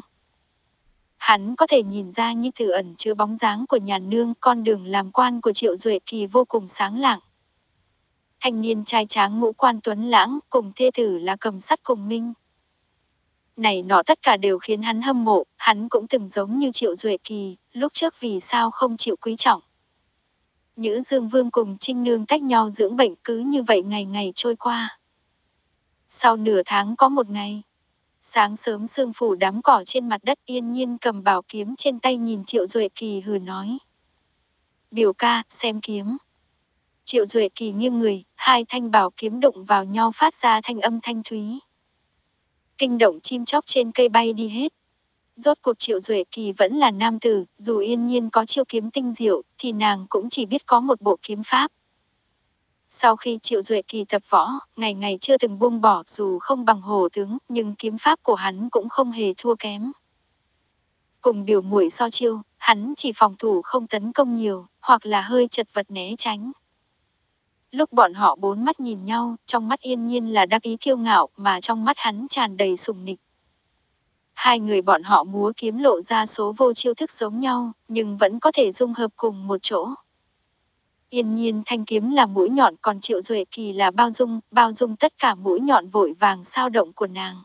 Hắn có thể nhìn ra nhi tử ẩn chứa bóng dáng của Nhàn Nương, con đường làm quan của Triệu Duệ Kỳ vô cùng sáng lạng. Thanh niên trai tráng ngũ quan tuấn lãng, cùng thê tử là Cầm Sắt cùng Minh. Này nọ tất cả đều khiến hắn hâm mộ, hắn cũng từng giống như Triệu Duệ Kỳ, lúc trước vì sao không chịu quý trọng. Nhữ Dương Vương cùng Trinh Nương tách nhau dưỡng bệnh, cứ như vậy ngày ngày trôi qua. Sau nửa tháng có một ngày, sáng sớm sương phủ đám cỏ trên mặt đất, Yên Nhiên cầm bảo kiếm trên tay nhìn Triệu Duệ Kỳ hừ nói. Biểu ca, xem kiếm. Triệu Duệ Kỳ nghiêng người, hai thanh bảo kiếm đụng vào nhau phát ra thanh âm thanh thúy. Kinh động chim chóc trên cây bay đi hết. Rốt cuộc Triệu Duệ Kỳ vẫn là nam tử, dù Yên Nhiên có chiêu kiếm tinh diệu, thì nàng cũng chỉ biết có một bộ kiếm pháp. Sau khi Triệu Duệ Kỳ tập võ, ngày ngày chưa từng buông bỏ, dù không bằng hổ tướng, nhưng kiếm pháp của hắn cũng không hề thua kém. Cùng biểu muội so chiêu, hắn chỉ phòng thủ không tấn công nhiều, hoặc là hơi chật vật né tránh. Lúc bọn họ bốn mắt nhìn nhau, trong mắt Yên Nhiên là đắc ý kiêu ngạo, mà trong mắt hắn tràn đầy sùng nịch. Hai người bọn họ múa kiếm lộ ra số vô chiêu thức giống nhau, nhưng vẫn có thể dung hợp cùng một chỗ. Yên Nhiên thanh kiếm là mũi nhọn, còn Triệu Duệ Kỳ là bao dung, bao dung tất cả mũi nhọn vội vàng sao động của nàng.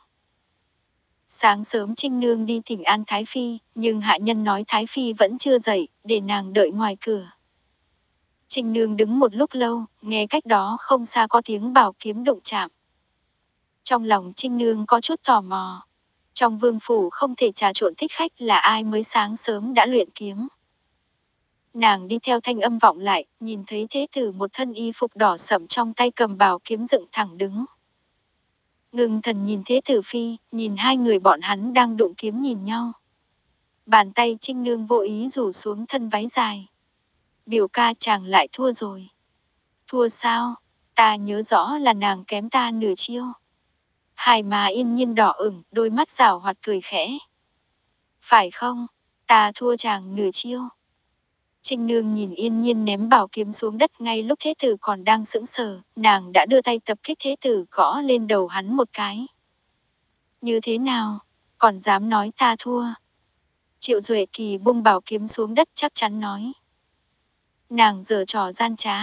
Sáng sớm Trinh Nương đi thỉnh an Thái Phi, nhưng hạ nhân nói Thái Phi vẫn chưa dậy, để nàng đợi ngoài cửa. Trinh Nương đứng một lúc lâu, nghe cách đó không xa có tiếng bảo kiếm đụng chạm. Trong lòng Trinh Nương có chút tò mò. Trong vương phủ không thể trà trộn thích khách, là ai mới sáng sớm đã luyện kiếm. Nàng đi theo thanh âm vọng lại, nhìn thấy thế tử một thân y phục đỏ sẫm trong tay cầm bảo kiếm dựng thẳng đứng. Ngưng thần nhìn thế tử phi, nhìn hai người bọn hắn đang đụng kiếm nhìn nhau. Bàn tay Trinh Nương vô ý rủ xuống thân váy dài. Biểu ca, chàng lại thua rồi. Thua sao? Ta nhớ rõ là nàng kém ta nửa chiêu. Hai má Yên Nhiên đỏ ửng, đôi mắt giảo hoạt cười khẽ. Phải không? Ta thua chàng nửa chiêu. Trinh Nương nhìn Yên Nhiên ném bảo kiếm xuống đất, ngay lúc thế tử còn đang sững sờ, nàng đã đưa tay tập kích thế tử, gõ lên đầu hắn một cái. Như thế nào? Còn dám nói ta thua? Triệu Duệ Kỳ buông bảo kiếm xuống đất chắc chắn nói. Nàng giở trò gian trá.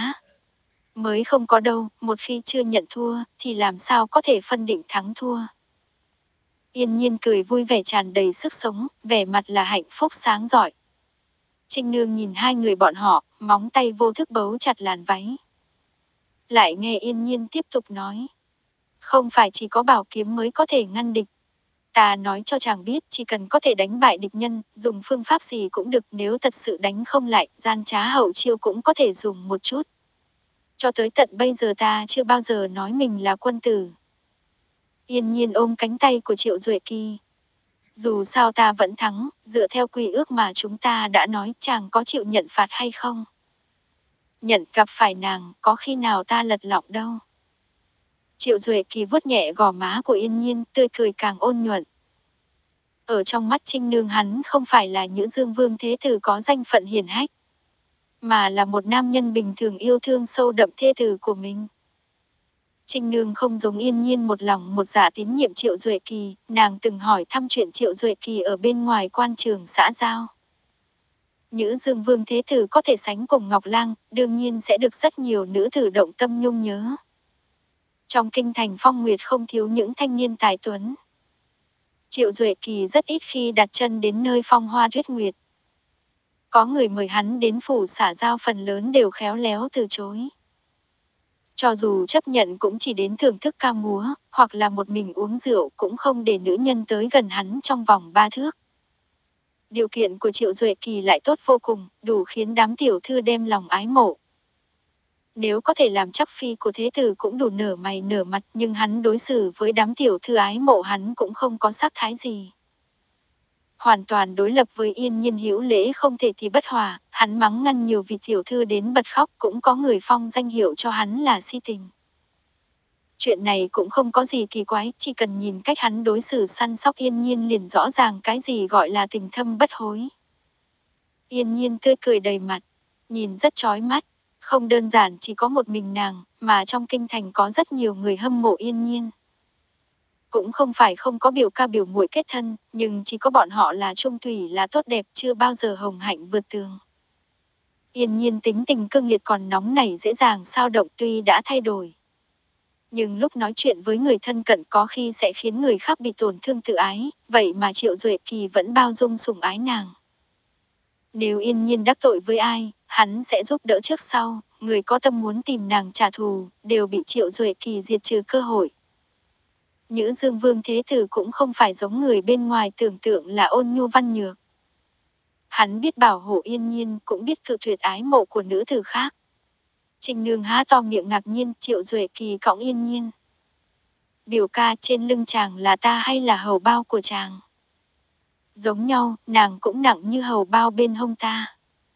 Mới không có đâu, một khi chưa nhận thua, thì làm sao có thể phân định thắng thua. Yên Nhiên cười vui vẻ tràn đầy sức sống, vẻ mặt là hạnh phúc sáng rọi. Trinh Nương nhìn hai người bọn họ, móng tay vô thức bấu chặt làn váy. Lại nghe Yên Nhiên tiếp tục nói. Không phải chỉ có bảo kiếm mới có thể ngăn địch. Ta nói cho chàng biết, chỉ cần có thể đánh bại địch nhân, dùng phương pháp gì cũng được, nếu thật sự đánh không lại, gian trá hậu chiêu cũng có thể dùng một chút. Cho tới tận bây giờ ta chưa bao giờ nói mình là quân tử. Yên Nhiên ôm cánh tay của Triệu Duệ Kỳ. Dù sao ta vẫn thắng, dựa theo quy ước mà chúng ta đã nói, chàng có chịu nhận phạt hay không? Nhận gặp phải nàng, có khi nào ta lật lọng đâu. Triệu Duệ Kỳ vuốt nhẹ gò má của Yên Nhiên, tươi cười càng ôn nhuận. Ở trong mắt Trinh Nương, hắn không phải là Nhữ Dương Vương thế tử có danh phận hiển hách, mà là một nam nhân bình thường yêu thương sâu đậm thê tử của mình. Trinh Nương không giống Yên Nhiên một lòng một dạ tín nhiệm Triệu Duệ Kỳ, nàng từng hỏi thăm chuyện Triệu Duệ Kỳ ở bên ngoài quan trường xã giao. Nhữ Dương Vương thế tử có thể sánh cùng Ngọc Lang, đương nhiên sẽ được rất nhiều nữ tử động tâm nhung nhớ. Trong kinh thành Phong Nguyệt không thiếu những thanh niên tài tuấn. Triệu Duệ Kỳ rất ít khi đặt chân đến nơi phong hoa tuyết nguyệt. Có người mời hắn đến phủ xã giao phần lớn đều khéo léo từ chối. Cho dù chấp nhận cũng chỉ đến thưởng thức ca múa, hoặc là một mình uống rượu cũng không để nữ nhân tới gần hắn trong vòng ba thước. Điều kiện của Triệu Duệ Kỳ lại tốt vô cùng, đủ khiến đám tiểu thư đem lòng ái mộ. Nếu có thể làm chắc phi của thế tử cũng đủ nở mày nở mặt, nhưng hắn đối xử với đám tiểu thư ái mộ hắn cũng không có sắc thái gì. Hoàn toàn đối lập với Yên Nhiên hữu lễ không thể thì bất hòa, hắn mắng ngăn nhiều vị tiểu thư đến bật khóc, cũng có người phong danh hiệu cho hắn là si tình. Chuyện này cũng không có gì kỳ quái, chỉ cần nhìn cách hắn đối xử săn sóc Yên Nhiên liền rõ ràng cái gì gọi là tình thâm bất hối. Yên Nhiên tươi cười đầy mặt, nhìn rất chói mắt, không đơn giản chỉ có một mình nàng, mà trong kinh thành có rất nhiều người hâm mộ Yên Nhiên. Cũng không phải không có biểu ca biểu muội kết thân, nhưng chỉ có bọn họ là trung thủy là tốt đẹp, chưa bao giờ hồng hạnh vượt tường. Yên Nhiên tính tình cương liệt còn nóng nảy dễ dàng xao động, tuy đã thay đổi, nhưng lúc nói chuyện với người thân cận có khi sẽ khiến người khác bị tổn thương tự ái, vậy mà Triệu Duệ Kỳ vẫn bao dung sủng ái nàng. Nếu Yên Nhiên đắc tội với ai, hắn sẽ giúp đỡ trước sau, người có tâm muốn tìm nàng trả thù, đều bị Triệu Duệ Kỳ diệt trừ cơ hội. Nhữ Dương Vương Thế Tử cũng không phải giống người bên ngoài tưởng tượng là ôn nhu văn nhược. Hắn biết bảo hộ Yên Nhiên, cũng biết cự tuyệt ái mộ của nữ tử khác. Trinh Nương há to miệng ngạc nhiên, Triệu Duệ Kỳ cõng Yên Nhiên. Biểu ca, trên lưng chàng là ta hay là hầu bao của chàng? Giống nhau, nàng cũng nặng như hầu bao bên hông ta.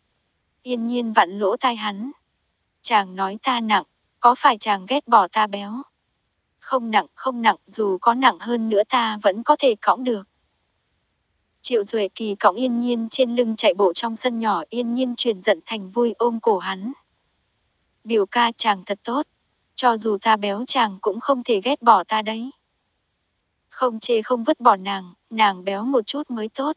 Yên Nhiên vặn lỗ tai hắn. Chàng nói ta nặng, có phải chàng ghét bỏ ta béo? Không nặng, không nặng, dù có nặng hơn nữa ta vẫn có thể cõng được. Triệu Duệ Kỳ cõng Yên Nhiên trên lưng chạy bộ trong sân nhỏ, Yên Nhiên chuyển giận thành vui ôm cổ hắn. Biểu ca, chàng thật tốt, cho dù ta béo chàng cũng không thể ghét bỏ ta đấy. Không chê không vứt bỏ nàng, nàng béo một chút mới tốt.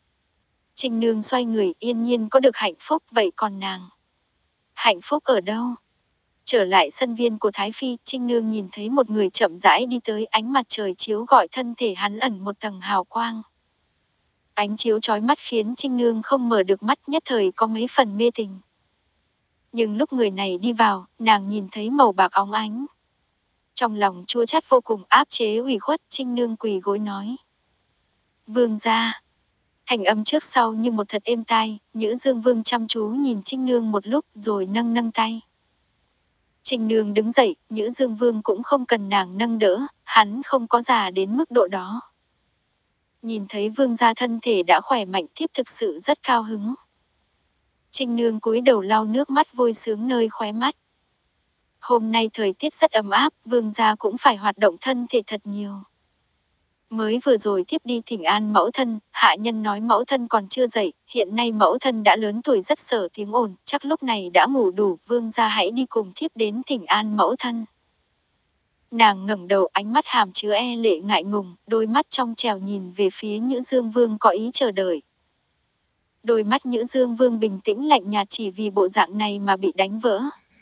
Trinh Nương xoay người, Yên Nhiên có được hạnh phúc, vậy còn nàng? Hạnh phúc ở đâu? Trở lại sân viên của Thái Phi, Trinh Nương nhìn thấy một người chậm rãi đi tới, ánh mặt trời chiếu gọi thân thể hắn ẩn một tầng hào quang. Ánh chiếu chói mắt khiến Trinh Nương không mở được mắt, nhất thời có mấy phần mê tình. Nhưng lúc người này đi vào, nàng nhìn thấy màu bạc óng ánh. Trong lòng chua chát vô cùng, áp chế ủy khuất, Trinh Nương quỳ gối nói. Vương gia. Thành âm trước sau như một thật êm tai, Nhữ Dương Vương chăm chú nhìn Trinh Nương một lúc rồi nâng nâng tay. Trinh Nương đứng dậy, Nhữ Dương Vương cũng không cần nàng nâng đỡ, hắn không có già đến mức độ đó. Nhìn thấy vương gia thân thể đã khỏe mạnh, thiếp thực sự rất cao hứng. Trinh Nương cúi đầu lau nước mắt vui sướng nơi khóe mắt. Hôm nay thời tiết rất ấm áp, vương gia cũng phải hoạt động thân thể thật nhiều. Mới vừa rồi thiếp đi thỉnh an mẫu thân, hạ nhân nói mẫu thân còn chưa dậy, hiện nay mẫu thân đã lớn tuổi rất sợ tiếng ồn, chắc lúc này đã ngủ đủ, vương gia hãy đi cùng thiếp đến thỉnh an mẫu thân. Nàng ngẩng đầu, ánh mắt hàm chứa e lệ ngại ngùng, đôi mắt trong trèo nhìn về phía Nhữ Dương Vương có ý chờ đợi. Đôi mắt Nhữ Dương Vương bình tĩnh lạnh nhạt, chỉ vì bộ dạng này mà bị đánh vỡ.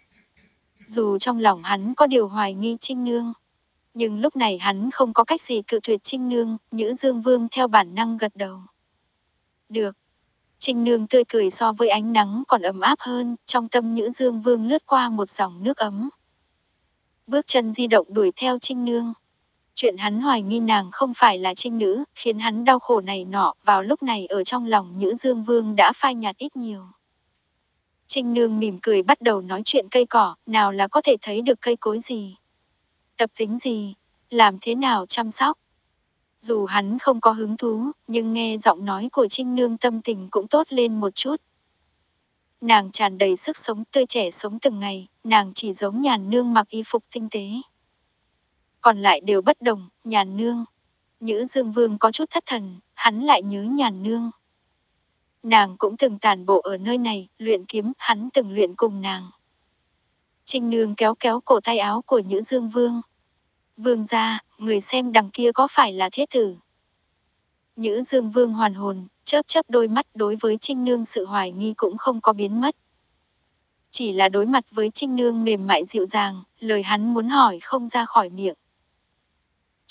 Dù trong lòng hắn có điều hoài nghi Trinh Nương, nhưng lúc này hắn không có cách gì cự tuyệt Trinh Nương, Nhữ Dương Vương theo bản năng gật đầu. Được. Trinh Nương tươi cười so với ánh nắng còn ấm áp hơn, trong tâm Nhữ Dương Vương lướt qua một dòng nước ấm. Bước chân di động đuổi theo Trinh Nương. Chuyện hắn hoài nghi nàng không phải là trinh nữ, khiến hắn đau khổ này nọ, vào lúc này ở trong lòng Nhữ Dương Vương đã phai nhạt ít nhiều. Trinh Nương mỉm cười bắt đầu nói chuyện cây cỏ, nào là có thể thấy được cây cối gì, tập tính gì, làm thế nào chăm sóc. Dù hắn không có hứng thú, nhưng nghe giọng nói của Trinh Nương tâm tình cũng tốt lên một chút. Nàng tràn đầy sức sống, tươi trẻ sống từng ngày, nàng chỉ giống Nhàn Nương mặc y phục tinh tế. Còn lại đều bất đồng, Nhàn Nương. Nhữ Dương Vương có chút thất thần, hắn lại nhớ Nhàn Nương. Nàng cũng từng tản bộ ở nơi này, luyện kiếm, hắn từng luyện cùng nàng. Trinh Nương kéo kéo cổ tay áo của Nhữ Dương Vương. Vương gia, người xem đằng kia có phải là thế tử? Nhữ Dương Vương hoàn hồn, chớp chớp đôi mắt, đối với Trinh Nương sự hoài nghi cũng không có biến mất. Chỉ là đối mặt với Trinh Nương mềm mại dịu dàng, lời hắn muốn hỏi không ra khỏi miệng.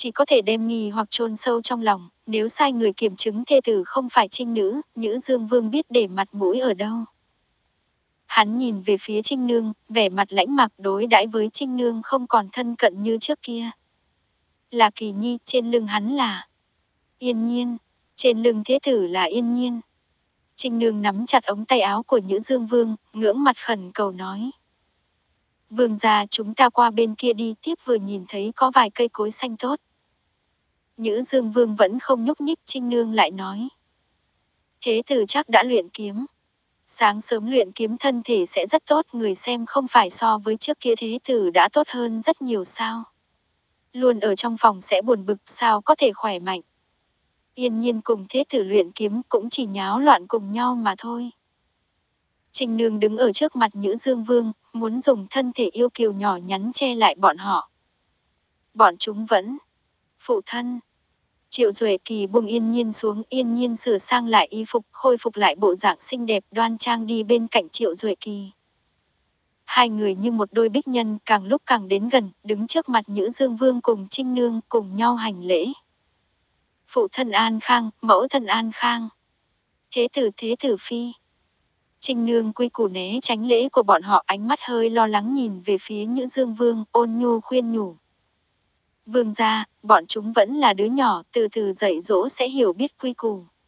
chỉ có thể đem nghi hoặc chôn sâu trong lòng, nếu sai người kiểm chứng thê tử không phải Trinh Nữ, Nhữ Dương Vương biết để mặt mũi ở đâu. Hắn nhìn về phía Trinh Nương, vẻ mặt lãnh mặc đối đãi với Trinh Nương không còn thân cận như trước kia. Là Kỳ Nhi, trên lưng hắn là Yên Nhiên, trên lưng thế tử là Yên Nhiên. Trinh Nương nắm chặt ống tay áo của Nhữ Dương Vương, ngưỡng mặt khẩn cầu nói. Vương gia, chúng ta qua bên kia đi, tiếp vừa nhìn thấy có vài cây cối xanh tốt. Nhữ Dương Vương vẫn không nhúc nhích, Trinh Nương lại nói. Thế tử chắc đã luyện kiếm. Sáng sớm luyện kiếm thân thể sẽ rất tốt, người xem không phải so với trước kia thế tử đã tốt hơn rất nhiều sao. Luôn ở trong phòng sẽ buồn bực, sao có thể khỏe mạnh. Yên Nhiên cùng thế tử luyện kiếm cũng chỉ nháo loạn cùng nhau mà thôi. Trinh Nương đứng ở trước mặt Nhữ Dương Vương, muốn dùng thân thể yêu kiều nhỏ nhắn che lại bọn họ. Bọn chúng vẫn. Phụ thân. Triệu Duệ Kỳ buông Yên Nhiên xuống, Yên Nhiên sửa sang lại y phục, khôi phục lại bộ dạng xinh đẹp đoan trang đi bên cạnh Triệu Duệ Kỳ. Hai người như một đôi bích nhân càng lúc càng đến gần, đứng trước mặt Nhữ Dương Vương cùng Trinh Nương cùng nhau hành lễ. Phụ thân an khang, mẫu thân an khang. Thế tử thế tử phi. Trinh Nương quy củ né tránh lễ của bọn họ, ánh mắt hơi lo lắng nhìn về phía Nhữ Dương Vương, ôn nhu khuyên nhủ. Vương gia, bọn chúng vẫn là đứa nhỏ, từ từ dạy dỗ sẽ hiểu biết quy củ.